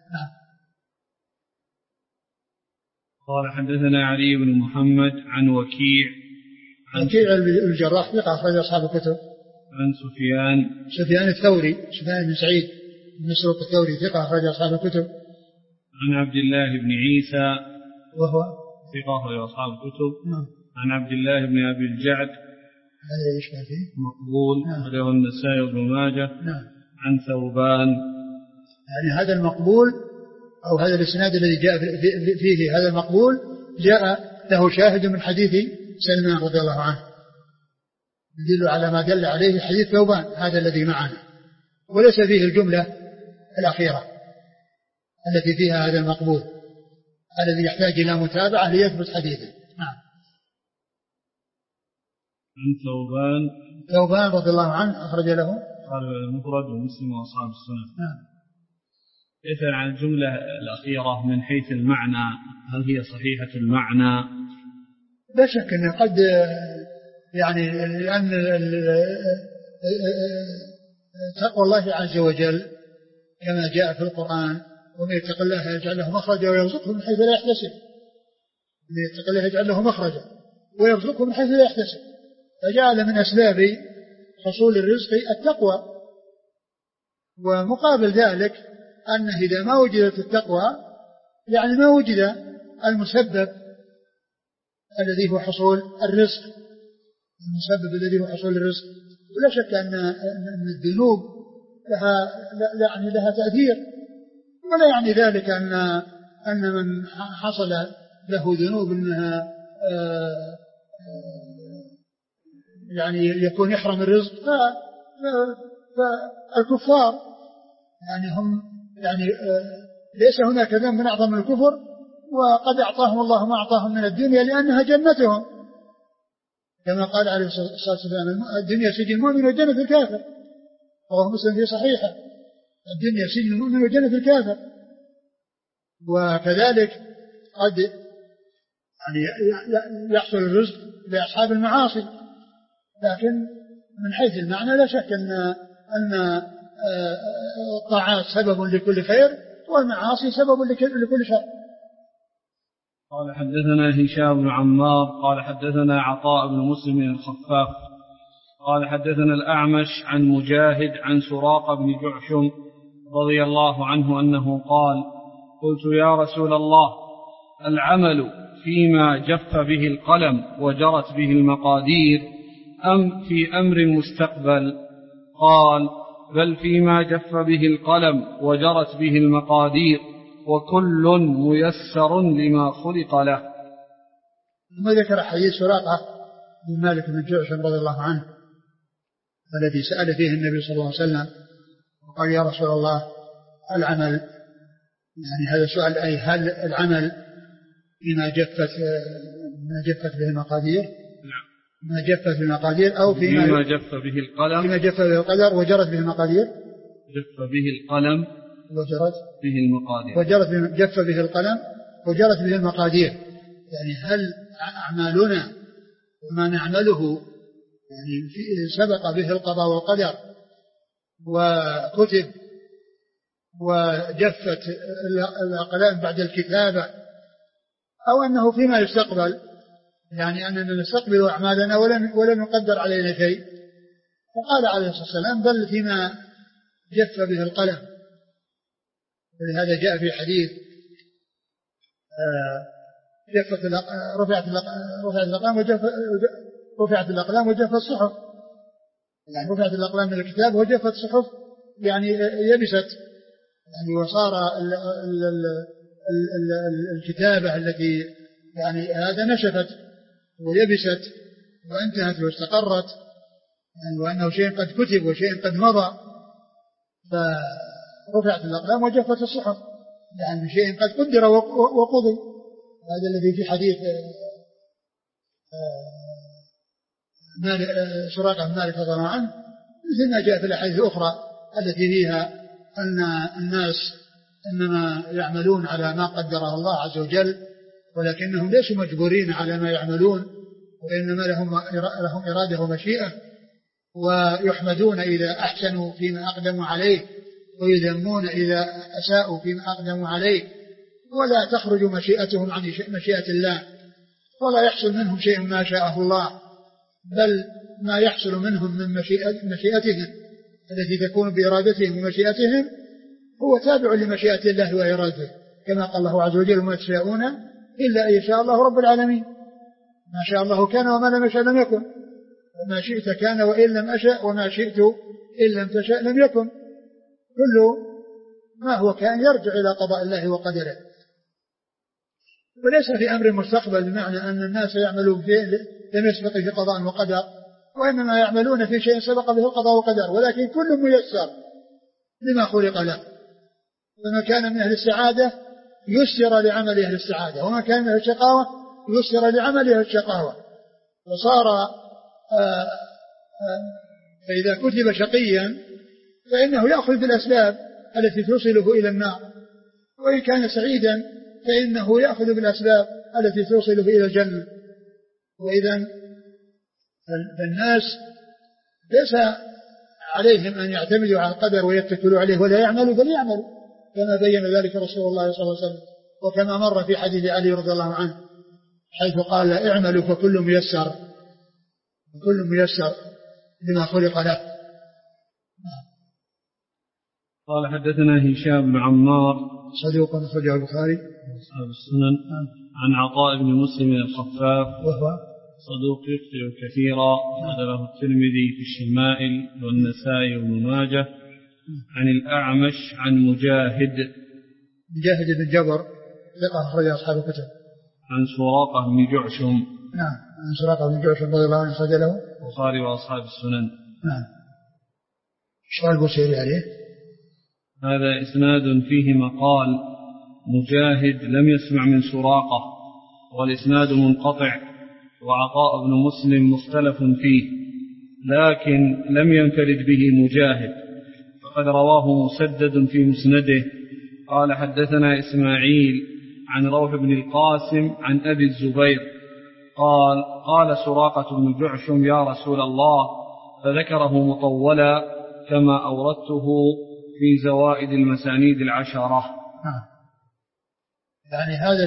قال حدثنا علي بن محمد عن وكيع الجراح ثقة أخرج أصحاب الكتب. عن سفيان الثوري سفيان بن سعيد بن مسروق الثوري ثقة أخرج أصحاب الكتب. عن عبد الله بن عيسى وهو ثقة أخرج أصحاب الكتب. عن عبد الله بن أبي الجعد هذا ايش فيه؟ مقبول أخرجه النسائي وابن ماجه. عن ثوبان، يعني هذا المقبول أو هذا الإسناد الذي جاء فيه هذا المقبول جاء له شاهد من حديث سلمان رضي الله عنه، يدل على ما دل عليه حديث ثوبان هذا الذي معنا، وليس فيه الجملة الأخيرة التي فيها هذا المقبول الذي يحتاج إلى متابعة ليثبت حديثه. عن ثوبان رضي الله عنه أخرج له قال المفرد ومسلم وأصحاب السنن. كيف عن الجملة الأخيرة من حيث المعنى، هل هي صحيحة المعنى؟ لا شك أن قد يعني لأن تقوى الله عز وجل كما جاء في القرآن ومن يتق الله يجعل له مخرجا ويرزقه من حيث لا يحتسب، من يتق الله يجعل له مخرجا ويرزقه من حيث لا يحتسب، فجعل من أسباب حصول الرزق التقوى. ومقابل ذلك أنه إذا ما وجدت التقوى يعني ما وجد المسبب الذي هو حصول الرزق، المسبب الذي هو حصول الرزق. ولا شك أن الذنوب لها تأثير، ولا يعني ذلك أن من حصل له ذنوب أنها يعني يكون يحرم الرزق. فالكفار يعني هم يعني ليس هناك ذنب من أعظم من الكفر، وقد أعطاهم الله ما أعطاهم من الدنيا لأنها جنتهم، كما قال عليه الصلاة والسلام الدنيا سجن المؤمن والجنة الكافر، وهو مسلم في صحيحة الدنيا سجن المؤمن والجنة الكافر. وكذلك قد يعني يحصل الرزق لأصحاب المعاصي، لكن من حيث المعنى لا شك أن الطاعات سبب لكل خير والمعاصي سبب لكل شر. قال حدثنا هشام بن عمار قال حدثنا عطاء بن مسلم الخفاف قال حدثنا الأعمش عن مجاهد عن سراقة بن جعشم رضي الله عنه أنه قال: قلت يا رسول الله، العمل فيما جف به القلم وجرت به المقادير أم في أمر مستقبل؟ قال: بل فيما جف به القلم وجرت به المقادير، وكل ميسر لما خلق له. ثم ذكر حديث سراقة بن مالك بن جعشم رضي الله عنه الذي سأل فيه النبي صلى الله عليه وسلم وقال: يا رسول الله، العمل، يعني هذا سؤال، أي هل العمل بما جفت به المقادير، ما جفت به المقادير، أو فيما جف به القلم، فيما جف به القدر وجرت به المقادير، جف به القلم وجرت به المقادير، جف به القلم وجرت به المقادير. يعني هل أعمالنا وما نعمله يعني سبق به القضاء والقدر وكتب وجفت الأقلام بعد الكتابة، أو أنه فيما يستقبل، يعني أننا نستقبل أعمالنا ولم يقدر علينا شيء؟ فقال عليه الصلاة والسلام بل فيما جف به القلم. ولهذا جاء في حديث رفعت الأقلام وجفت الصحف، يعني رفعت الأقلام من الكتاب وجفت الصحف، يعني يبست، يعني وصار الكتابة التي يعني هذا نشفت ويبست وانتهت واستقرت، يعني وأنه شيء قد كتب وشيء قد مضى. فرفعت الأقلام وجفت الصحف، يعني شيء قد قدر وقضي. هذا الذي في حديث سراقة بن مالك رضي الله عنه، مثل ما جاء في الأحاديث الأخرى التي فيها أن الناس إنما يعملون على ما قدره الله عز وجل، ولكنهم ليسوا مجبورين على ما يعملون، وإنما لهم إرادة ومشيئة، ويحمدون إذا أحسنوا فيما أقدموا عليه، ويذمون إذا أساءوا فيما أقدموا عليه، ولا تخرج مشيئتهم عن مشيئة الله، ولا يحصل منهم شيء ما شاءه الله، بل ما يحصل منهم من مشيئتهم التي تكون بإرادتهم ومشيئتهم هو تابع لمشيئة الله وإرادته، كما قال الله عز وجل وما تشاءون إلا أن يشاء الله رب العالمين. ما شاء الله كان وما لم يشاء لم يكن، وما شئت كان وإن لم أشأ، وما شئت إن لم تشأ لم يكن. كل ما هو كان يرجع إلى قضاء الله وقدره، وليس في أمر مستقبل، بمعنى أن الناس يعملون في شيء لم يسبق في قضاء وقدر، وإنما يعملون في شيء سبق به القضاء وقدر، ولكن كل ميسر لما خلق له. وما كان من أهل السعادة يسر لعمل أهل السعادة، وما كان من أهل الشقاوة يسر لعمل أهل الشقاوة. وصار فإذا كتب شقيا فإنه يأخذ بالأسباب التي توصله إلى النار، وإن كان سعيدا فإنه يأخذ بالأسباب التي توصله إلى الجنة. وإذا فالناس ليس عليهم أن يعتمدوا على القدر ويتكلوا عليه ولا يعملوا، بل يعملوا كما بين ذلك رسول الله صلى الله عليه وسلم، وكما مر في حديث علي رضي الله عنه حيث قال اعملوا فكل ميسر لما خلق له. قال حدثنا هشام بن عمار صدوق أخرجه البخاري أصحاب السنن عن عطاء بن مسلم الخفاف وهو صدوق يخطئ كثيرا، له الترمذي في الشمائل والنسائي وابن ماجه. عن الأعمش عن مجاهد بن جبر ثقة أخرج أصحاب الكتب. عن سراقة بن جعشم. نعم، عن سراقة بن جعشم رضي الله عنه سجله البخاري وأصحاب السنن. نعم. سؤال البصيري عليه هذا إسناد فيه مقال مجاهد لم يسمع من سراقة، والإسناد منقطع، وعطاء بن مسلم مختلف فيه، لكن لم ينفرد به مجاهد، فقد رواه مسدد في مسنده. قال حدثنا إسماعيل عن روح بن القاسم عن أبي الزبير قال سراقة بن جعشم يا رسول الله، فذكره مطولا كما أوردته في زوائد المسانيد 10. يعني هذا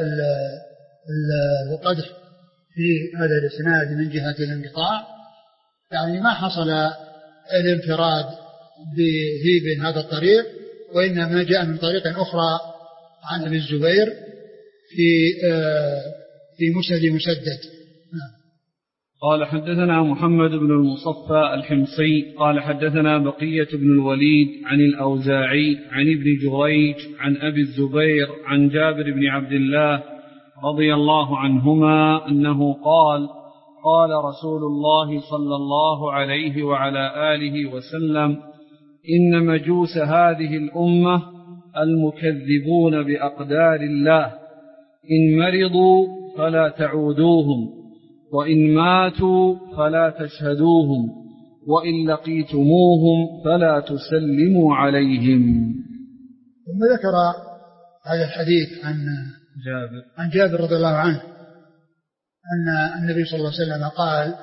القدح في هذا الإسناد من جهة الانقطاع، يعني ما حصل الانفراد به بهذا الطريق، وإنما جاء من طريق أخرى عن أبي الزبير في مسدد. قال حدثنا محمد بن المصفى الحمصي قال حدثنا بقية بن الوليد عن الأوزاعي عن ابن جريج عن أبي الزبير عن جابر بن عبد الله رضي الله عنهما أنه قال رسول الله صلى الله عليه وعلى آله وسلم إن مجوس هذه الأمة المكذبون بأقدار الله، إن مرضوا فلا تعودوهم، وإن ماتوا فلا تشهدوهم، وإن لقيتموهم فلا تسلموا عليهم. ثم ذكر هذا الحديث عن جابر رضي الله عنه أن النبي صلى الله عليه وسلم قال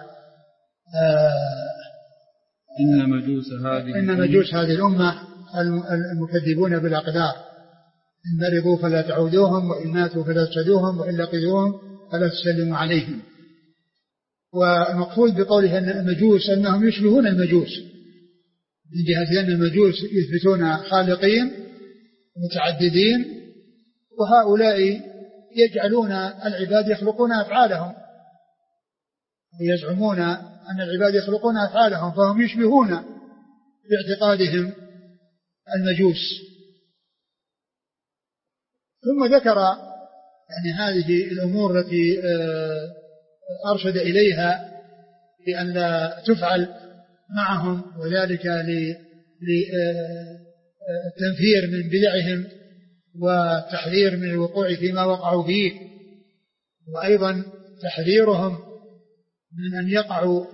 إن مجوس هذه الأمة المكذبون بالأقدار، إن مرضوا فلا تعودوهم، وإن ماتوا فلا تشهدوهم، وإن لقيتوهم فلا تسلموا عليهم. والمقصود بقوله أن المجوس أنهم يشبهون المجوس من جهة أن المجوس يثبتون خالقين متعددين، وهؤلاء يجعلون العباد يخلقون أفعالهم، ويزعمون أن العباد يخلقون أفعالهم، فهم يشبهون باعتقادهم المجوس. ثم ذكر يعني هذه الأمور التي أرشد إليها بأن لا تفعل معهم، وذلك للتنفير من بدعهم والتحذير من الوقوع فيما وقعوا فيه، وأيضا تحذيرهم من أن يقعوا،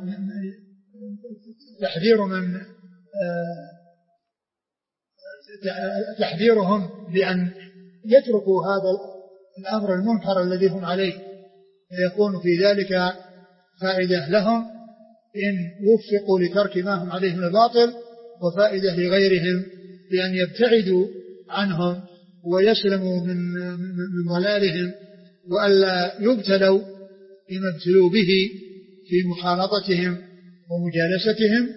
تحذيرهم بأن يتركوا هذا الأمر المنكر الذي هم عليه، فيكون في ذلك فائدة لهم إن وفقوا لترك ما هم عليه من الباطل، وفائدة لغيرهم بأن يبتعدوا عنهم ويسلموا من ضلالهم، وألا يبتلوا بما ابتلوا به في مخالطتهم ومجالستهم،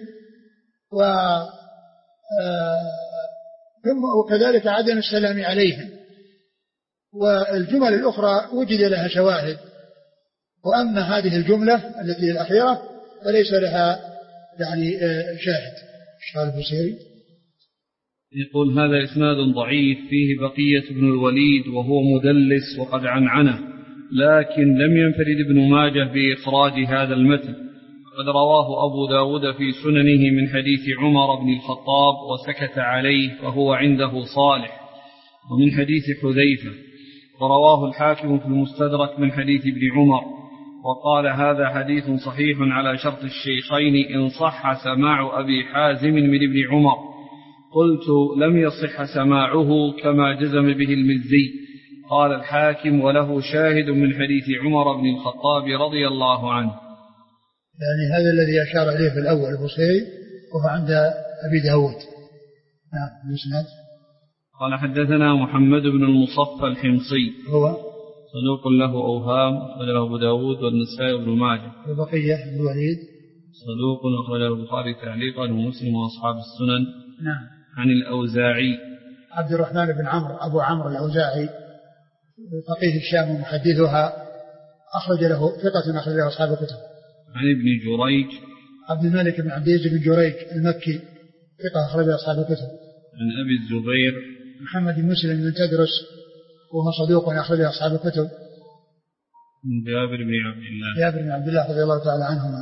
وكذلك عدم السلام عليهم. والجمل الأخرى وجد لها شواهد، وأما هذه الجملة التي الأخيرة فليس لها يعني شاهد. قال البصيري يقول هذا إسناد ضعيف فيه بقية بن الوليد وهو مدلس وقد عنعنه، لكن لم ينفرد ابن ماجه بإخراج هذا المتن، قد رواه أبو داود في سننه من حديث عمر بن الخطاب وسكت عليه فهو عنده صالح، ومن حديث حذيفة، ورواه الحاكم في المستدرك من حديث ابن عمر، وقال هذا حديث صحيح على شرط الشيخين إن صح سماع أبي حازم من ابن عمر. قلت لم يصح سماعه كما جزم به المزي. قال الحاكم وله شاهد من حديث عمر بن الخطاب رضي الله عنه. يعني هذا الذي أشار إليه في الأول البصيري وهو عند أبي داود. نعم المسند. قال حدثنا محمد بن المصفى الحمصي هو صدوق له أوهام أخرجه أبو داود والنسائي بن ماجه. وبقية بن الوليد صدوق أخرجه البخاري تعليقا ومسلم وأصحاب السنن. نعم. عن الأوزاعي عبد الرحمن بن عمرو أبو عمرو الأوزاعي فقيه الشام ومحدثها، أخرج له ثقة أخرج له أصحاب الكتب. عن ابن جريج عبد الملك بن عبد العزيز بن جريج المكي ثقة أخرج له أصحاب الكتب. عن أبي الزبير محمد بن مسلم بن تدرس وهو صدوق أخرج له أصحاب الكتب. من جابر بن عبد الله رضي الله تعالى عنهما.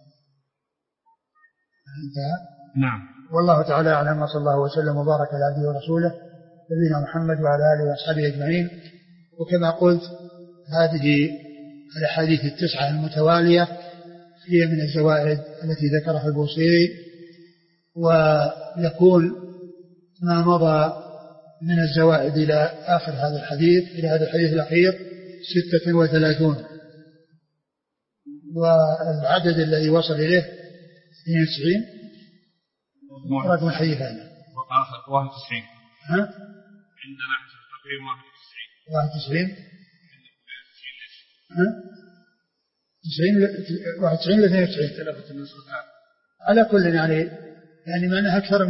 نعم. والله تعالى أعلم، وصلى الله وسلم وبارك على عبده ورسوله نبينا محمد وعلى آله وأصحابه أجمعين. وكما قلت هذه الأحاديث التسعة المتوالية هي من الزوائد التي ذكرها البوصيري، ويكون ما مضى من الزوائد إلى آخر هذا الحديث، إلى هذا الحديث الأخير 36، والعدد الذي وصل إليه 92 رقم حديث هذا وآخر 91. عندنا تقريبا 91 91 ل 92 على كل يعني معناها أكثر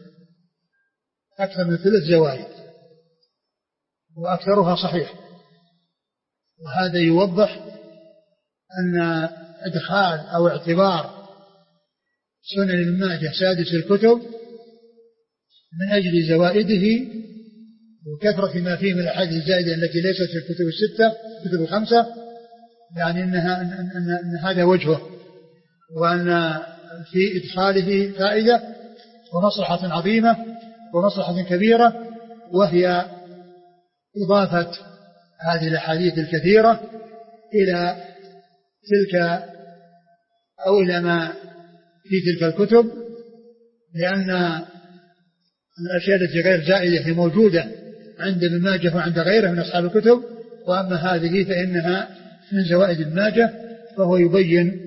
من ثلث زوائد، وأكثرها صحيح. وهذا يوضح أن إدخال أو اعتبار سنن ابن ماجه سادس الكتب من أجل زوائده وكثرة ما فيه من الأحاديث الزائدة التي ليست في الكتب الستة، الكتب الخمسة، يعني أن هذا وجهه، وأن في إدخاله فائدة ومصلحة عظيمة ومصلحة كبيرة، وهي إضافة هذه الأحاديث الكثيرة إلى تلك أو إلى ما في تلك الكتب، لأن الأشياء التي غير زائدة هي موجودة عند ابن ماجه وعند غيره من أصحاب الكتب، وأما هذه فإنها من زوائد ابن ماجه، فهو يبين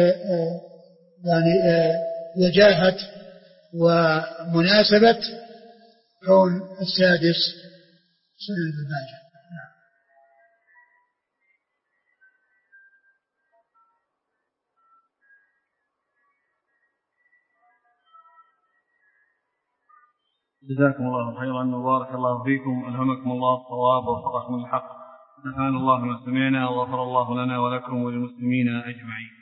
يعني وجاهة ومناسبة كون السادس سنن ابن ماجه. جزاكم الله خيرا وبارك الله فيكم، ألهمكم الله الصواب ووفقكم للحق، نفعنا الله ما سمعنا وغفر الله لنا ولكم وللمسلمين أجمعين.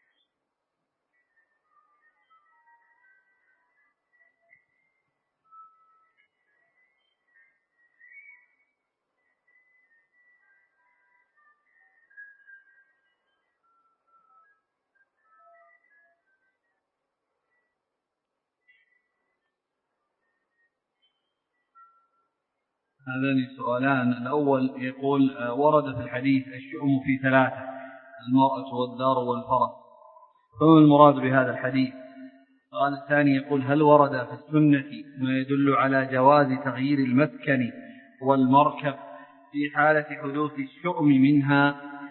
هذان سؤالان. الأول يقول ورد في الحديث الشؤم في ثلاثة: المرأة والدار والفرس، فما المراد بهذا الحديث؟ السؤال الثاني يقول هل ورد في السنة ما يدل على جواز تغيير المسكن والمركب في حالة حدوث الشؤم منها؟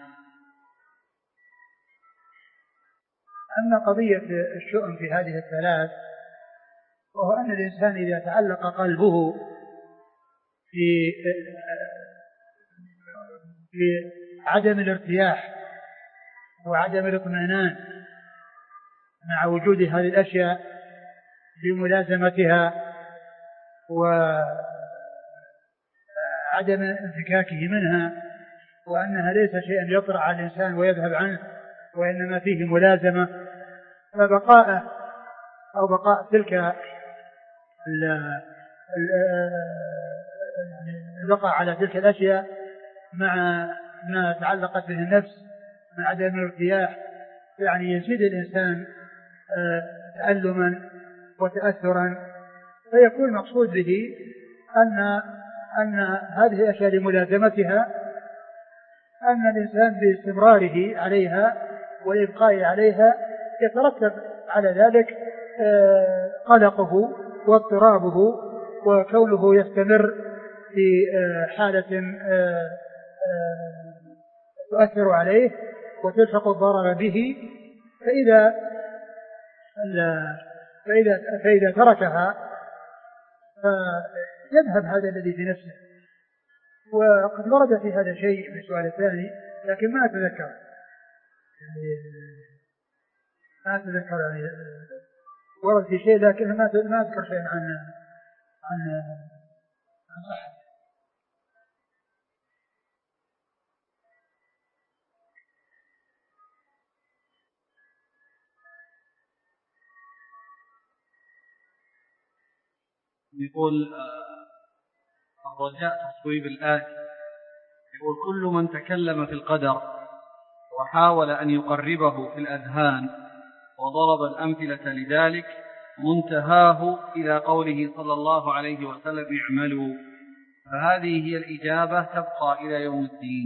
أما قضية الشؤم في هذه الثلاث، وهو أن الإنسان إذا تعلق قلبه في عدم الارتياح وعدم الاطمئنان مع وجود هذه الأشياء بملازمتها وعدم انفكاكه منها، وأنها ليس شيئا يطرأ على الإنسان ويذهب عنه، وإنما فيه ملازمة، فبقاء أو بقاء تلك البقاء على تلك الأشياء مع ما تعلقت به النفس من عدم الارتياح، يعني يزيد الإنسان تألما وتأثرا، فيكون المقصود به أن هذه الأشياء لملازمتها أن الإنسان باستمراره عليها والإبقاء عليها يترتب على ذلك قلقه واضطرابه، وكونه يستمر في حالة تؤثر عليه وتلحق الضرر به، فإذا تركها فيذهب هذا الذي في نفسه. وقد ورد في هذا شيء في السؤال الثاني لكن ما أتذكر يعني ورد في شيء لكن ما أذكر شيء عن صحة. يقول الرجاء تصويب الآتي، يقول كل من تكلم في القدر وحاول أن يقربه في الأذهان وضرب الأمثلة لذلك منتهاه إلى قوله صلى الله عليه وسلم اعملوا، فهذه هي الإجابة تبقى إلى يوم الدين.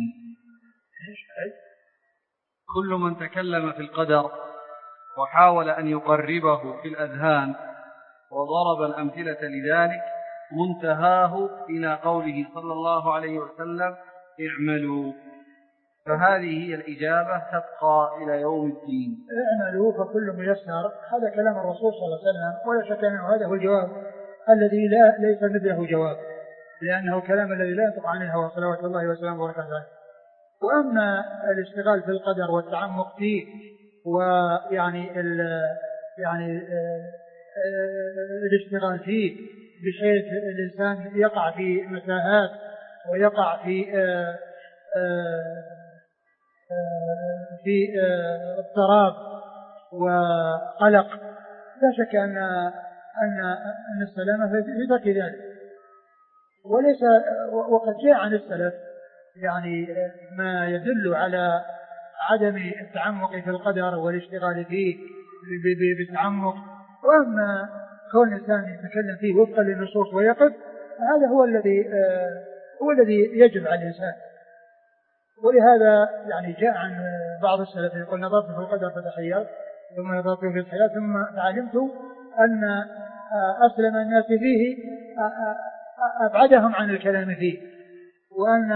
كل من تكلم في القدر وحاول أن يقربه في الأذهان وضرب الأمثلة لذلك منتهاه إلى قوله صلى الله عليه وسلم اعملوا، فهذه هي الإجابة تبقى إلى يوم الدين. اعملوا فكل ميسر، هذا كلام الرسول صلى الله عليه وسلم، ولا شك أنه هذا هو الجواب الذي ليس مثله جواب، لأنه كلام الذي لا ينطق عن الهوى صلوات الله وسلامه وبركاته. وأما الاشتغال في القدر والتعمق فيه ويعني الاشتغال فيه بحيث الإنسان يقع في متاهات ويقع في اضطراب وقلق، لا شك أن السلامة في ترك ذلك. وليس وقد جاء عن السلف يعني ما يدل على عدم التعمق في القدر والاشتغال فيه بالتعمق، وأما كون الإنسان يتكلم فيه وفقا للنصوص ويقف، هذا هو الذي يجب على الإنسان ولهذا يعني جاء عن بعض السلف يقول نظرت في القدر فتحيرت ثم نظرت في الحياة ثم علمت أن أسلم الناس فيه أبعدهم عن الكلام فيه، وأن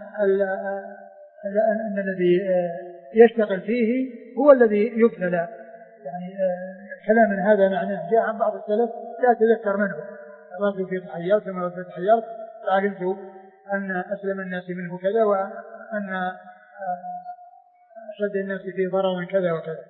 الذي يشتغل فيه هو الذي يبتلى. يعني كلام هذا معناه جاء عن بعض السلف لا أتذكر منه. نظرت في تحيرت ثم نظرت في الحياة فعلمت أن أسلم الناس منه كذا، وأن أشد الناس فيه ضررا كذا وكذا.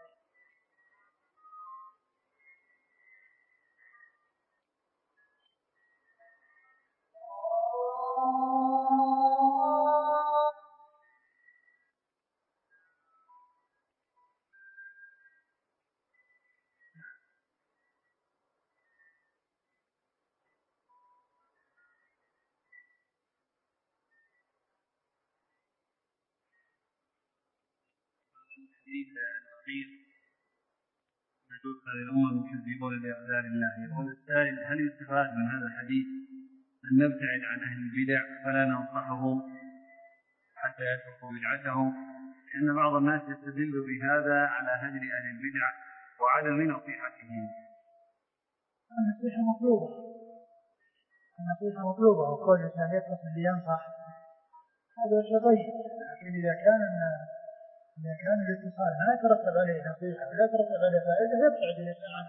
الحديث الأخير يجوز للأمم يكذبون بأقدار الله. يقول السائل: هل يستفاد من هذا الحديث أن نبتعد عن أهل البدع فلا ننصحهم حتى يتركوا بدعتهم؟ لأن بعض الناس يستدل بهذا على هجر أهل البدع وعدم نصيحتهم. النصيحة مطلوبة، النصيحة مطلوبة، وكل إنسان يتصل لينصح هذا شيء طيب، لكن إذا كان الاتصال ما يترتب عليه نصيحة ولا يترتب عليه فائدة يبتعد الإنسان عنه.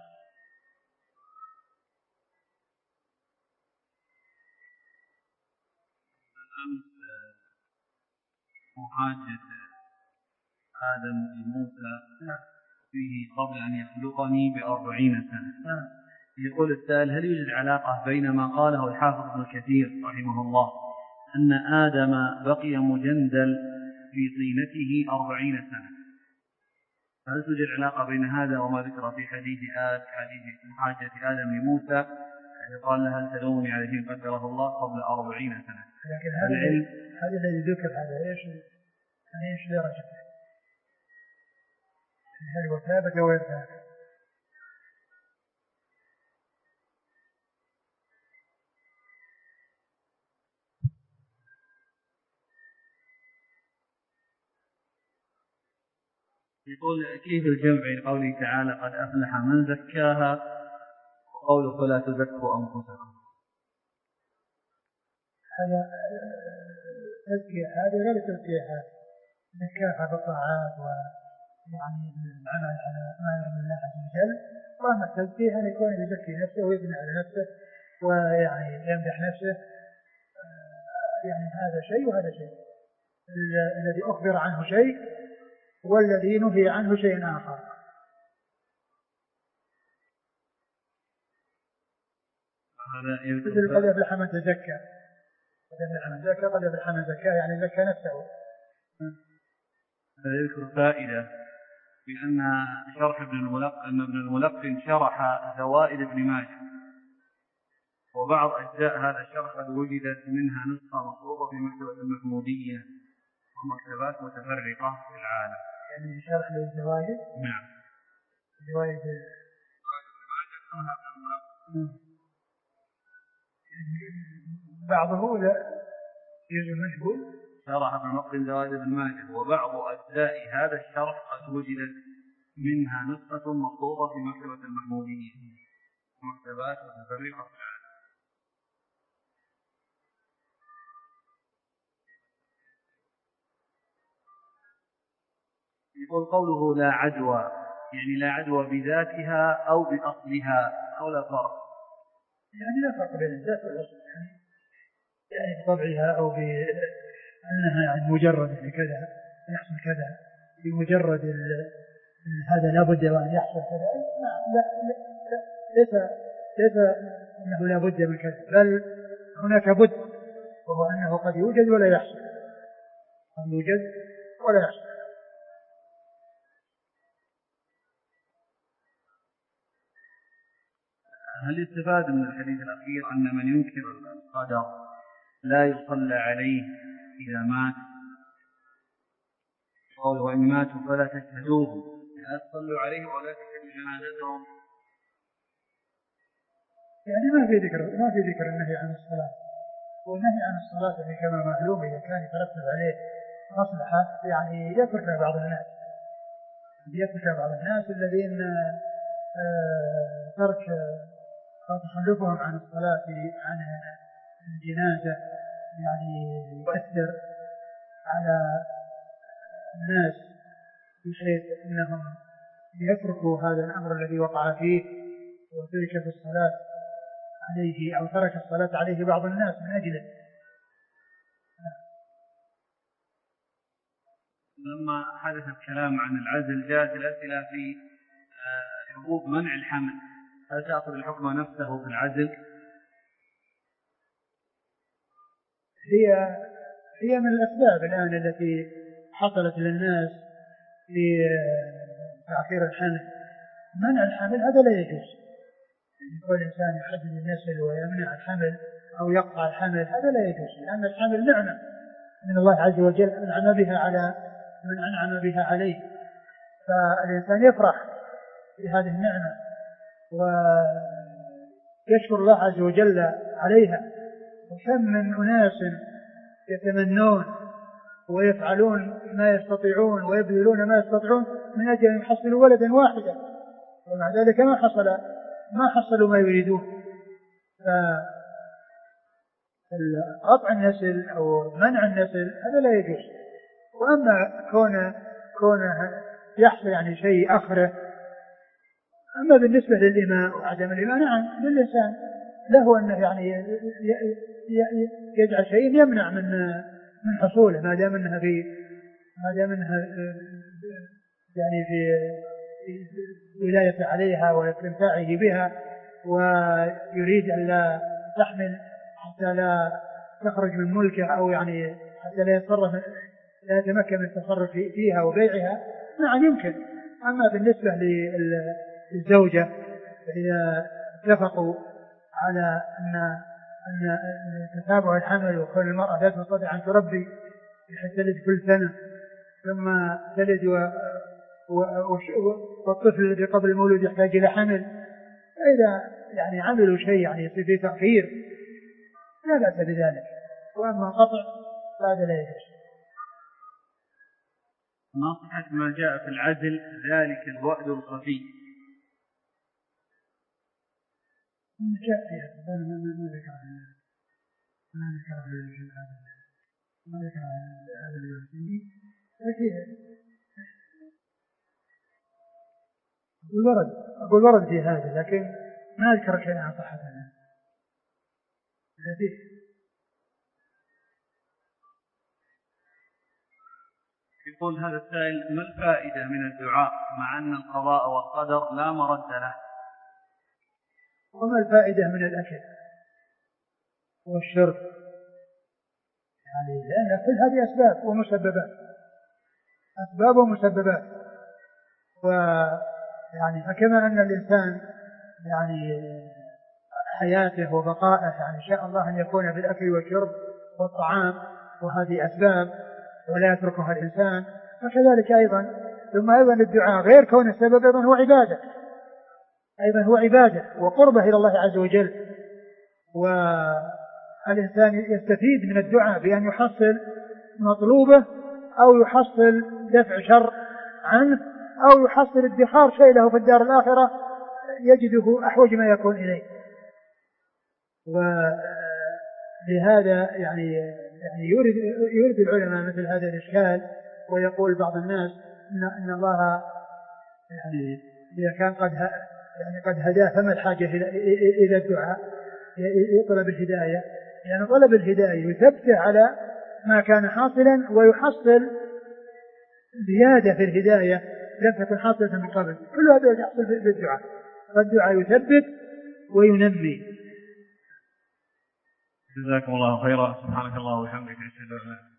الأمس محاجة آدم لموسى فيه قبل أن يخلقني ب40 سنة. يقول السائل: هل يوجد علاقة بين ما قاله الحافظ ابن كثير رحمه الله أن آدم بقي مجندل في طينته 40 سنة؟ هل توجد علاقة بين هذا وما ذكر في حديث محاجة آدم لموسى قال له: هل تلومني على شيء قدره الله قبل 40 سنة؟ لكن هذا الذي ذكر هذا ايش درجته؟ هل هو ثابت أو غير ثابت؟ يقول: كيف الجمع بين قوله تعالى قد أفلح من زكاها وقوله فلا تزكوا أنفسكم؟ هذا تزكية هذه غير تزكية هذه، زكاها بالطاعات ويعني العمل على ما يرضي الله عز وجل. وأما التزكية أن يكون يزكي نفسه ويبني على نفسه ويعني يمدح نفسه، يعني هذا شيء وهذا شيء. الذي أخبر عنه شيء والذي نهي عنه شيء آخر. مثل قد أفلح من تزكى، قد أفلح من زكى يعني زكى نفسه. هذا يذكر فائدة بأن شرح ابن الملقن شرح زوائد ابن ماجه، وبعض أجزاء هذا الشرح قد وجدت منها نسخة مطلوبة في مكتبة المحمودية ومكتبات متفرقة في العالم. يعني شرح للزوائد؟ نعم. زوائد بعضه لا يجوز مشغول. شرح ابن الملقن زوائد ابن ماجه، وبعض أجزاء هذا الشرح قد وجدت منها نسخة مطلوبة في مكتبة المحمودية ومكتبات متفرقة في العالم. يقول: قوله لا عدوى يعني لا عدوى بذاتها أو بأصلها أو لا فرق؟ يعني لا فرق بين الذات والأصل، يعني بطبعها أو بأنها يعني مجرد كذا يحصل كذا، بمجرد هذا لابد وأن يحصل كذا. لا ليس أنه لا بد من كذا، بل هناك بد، وهو أنه قد يوجد ولا يحصل، قد يوجد ولا يحصل. هل يستفاد من الحديث الأخير أن من ينكر القدر لا يصلى عليه إذا مات؟ قال: وإن ماتوا فلا تشهدوه، لا تصلوا عليه ولا تشهدوا جنازتهم. يعني ما في ذكر النهي عن الصلاة، والنهي عن الصلاة يعني كما معلوم إذا كان يترتب عليه مصلحة يعني يتركها بعض الناس الذين ترك أو تخلفهم عن الصلاة عن الجنازة يعني يؤثر على الناس بحيث أنهم يتركوا هذا الأمر الذي وقع فيه وترك في الصلاة عليه أو ترك الصلاة عليه بعض الناس من أجله. لما حدث الكلام عن العزل جاءت الأسئلة في حقوق منع الحمل، هل تأخذ الحكم نفسه في العزل؟ هي من الأسباب الآن التي حصلت للناس في تأخير الحمل. منع الحمل هذا لا يجوز، يعني كل إنسان يحدد النسل ويمنع الحمل أو يقطع الحمل هذا لا يجوز، لأن الحمل نعمة من الله عز وجل أنعم بها على من أنعم بها عليه، فالإنسان يفرح بهذه النعمة ويشكر الله عز وجل عليها. وكم من أناس يتمنون ويفعلون ما يستطيعون ويبذلون ما يستطيعون من أجل أن يحصلوا ولدا واحدا، ومع ذلك ما حصلوا ما يريدون. فقطع النسل أو منع النسل هذا لا يجوز. وأما كونه يحصل يعني شيء آخره، أما بالنسبة للإماء وعدم الإماء نعم للإنسان له أنه يعني يجعل شيء يمنع من حصوله ما دام أنها يعني في ولاية عليها واستمتاعه بها، ويريد أن لا تحمل حتى لا تخرج من ملكه أو يعني حتى لا يتمكن من التصرف فيها وبيعها نعم يمكن. أما بالنسبة للزوجة فإذا اتفقوا على أن تتابع الحمل وكل المرأة لا تستطيع أن تربي حتى تلد كل سنة ثم تلد والطفل الذي قبل المولود يحتاج إلى حمل، إذا يعني عملوا شيء يعني يصير فيه تأخير لا بأس بذلك. وأما قطع فهذا لا يجوز. ما صحة ما جاء في العزل ذلك الوأد الخفي؟ ما ذكر هذا الوأد أقول ورد في هذا، لكن ما أذكر شيئا عن صحة هذا. يقول هذا السائل: ما الفائدة من الدعاء مع أن القضاء والقدر لا مرد له؟ وما الفائدة من الأكل والشرب؟ يعني لأن كل هذه أسباب ومسببات، ويعني فكما أن الإنسان يعني حياته وبقائه يعني شاء الله أن يكون في الأكل والشرب والطعام وهذه أسباب ولا يتركها الإنسان، فكذلك أيضا ثم أيضا الدعاء غير كون السبب أيضا هو عبادة وقربه إلى الله عز وجل. والإنسان يستفيد من الدعاء بأن يحصل مطلوبه أو يحصل دفع شر عنه أو يحصل ادخار شيء له في الدار الآخرة يجده أحوج ما يكون إليه. ولهذا يعني يورد العلماء مثل هذا الإشكال، ويقول بعض الناس إن الله يعني إذا كان قد هداه فما الحاجة إلى الدعاء يطلب الهداية، يعني طلب الهداية يثبته على ما كان حاصلا ويحصل زيادة في الهداية لم تكن حاصلة من قبل. كل هذا يحصل بالدعاء، فالدعاء يثبت وينمي. جزاكم الله خيرا. سبحانك الله وبحمدك. أشهد أن لا إله إلا أنت.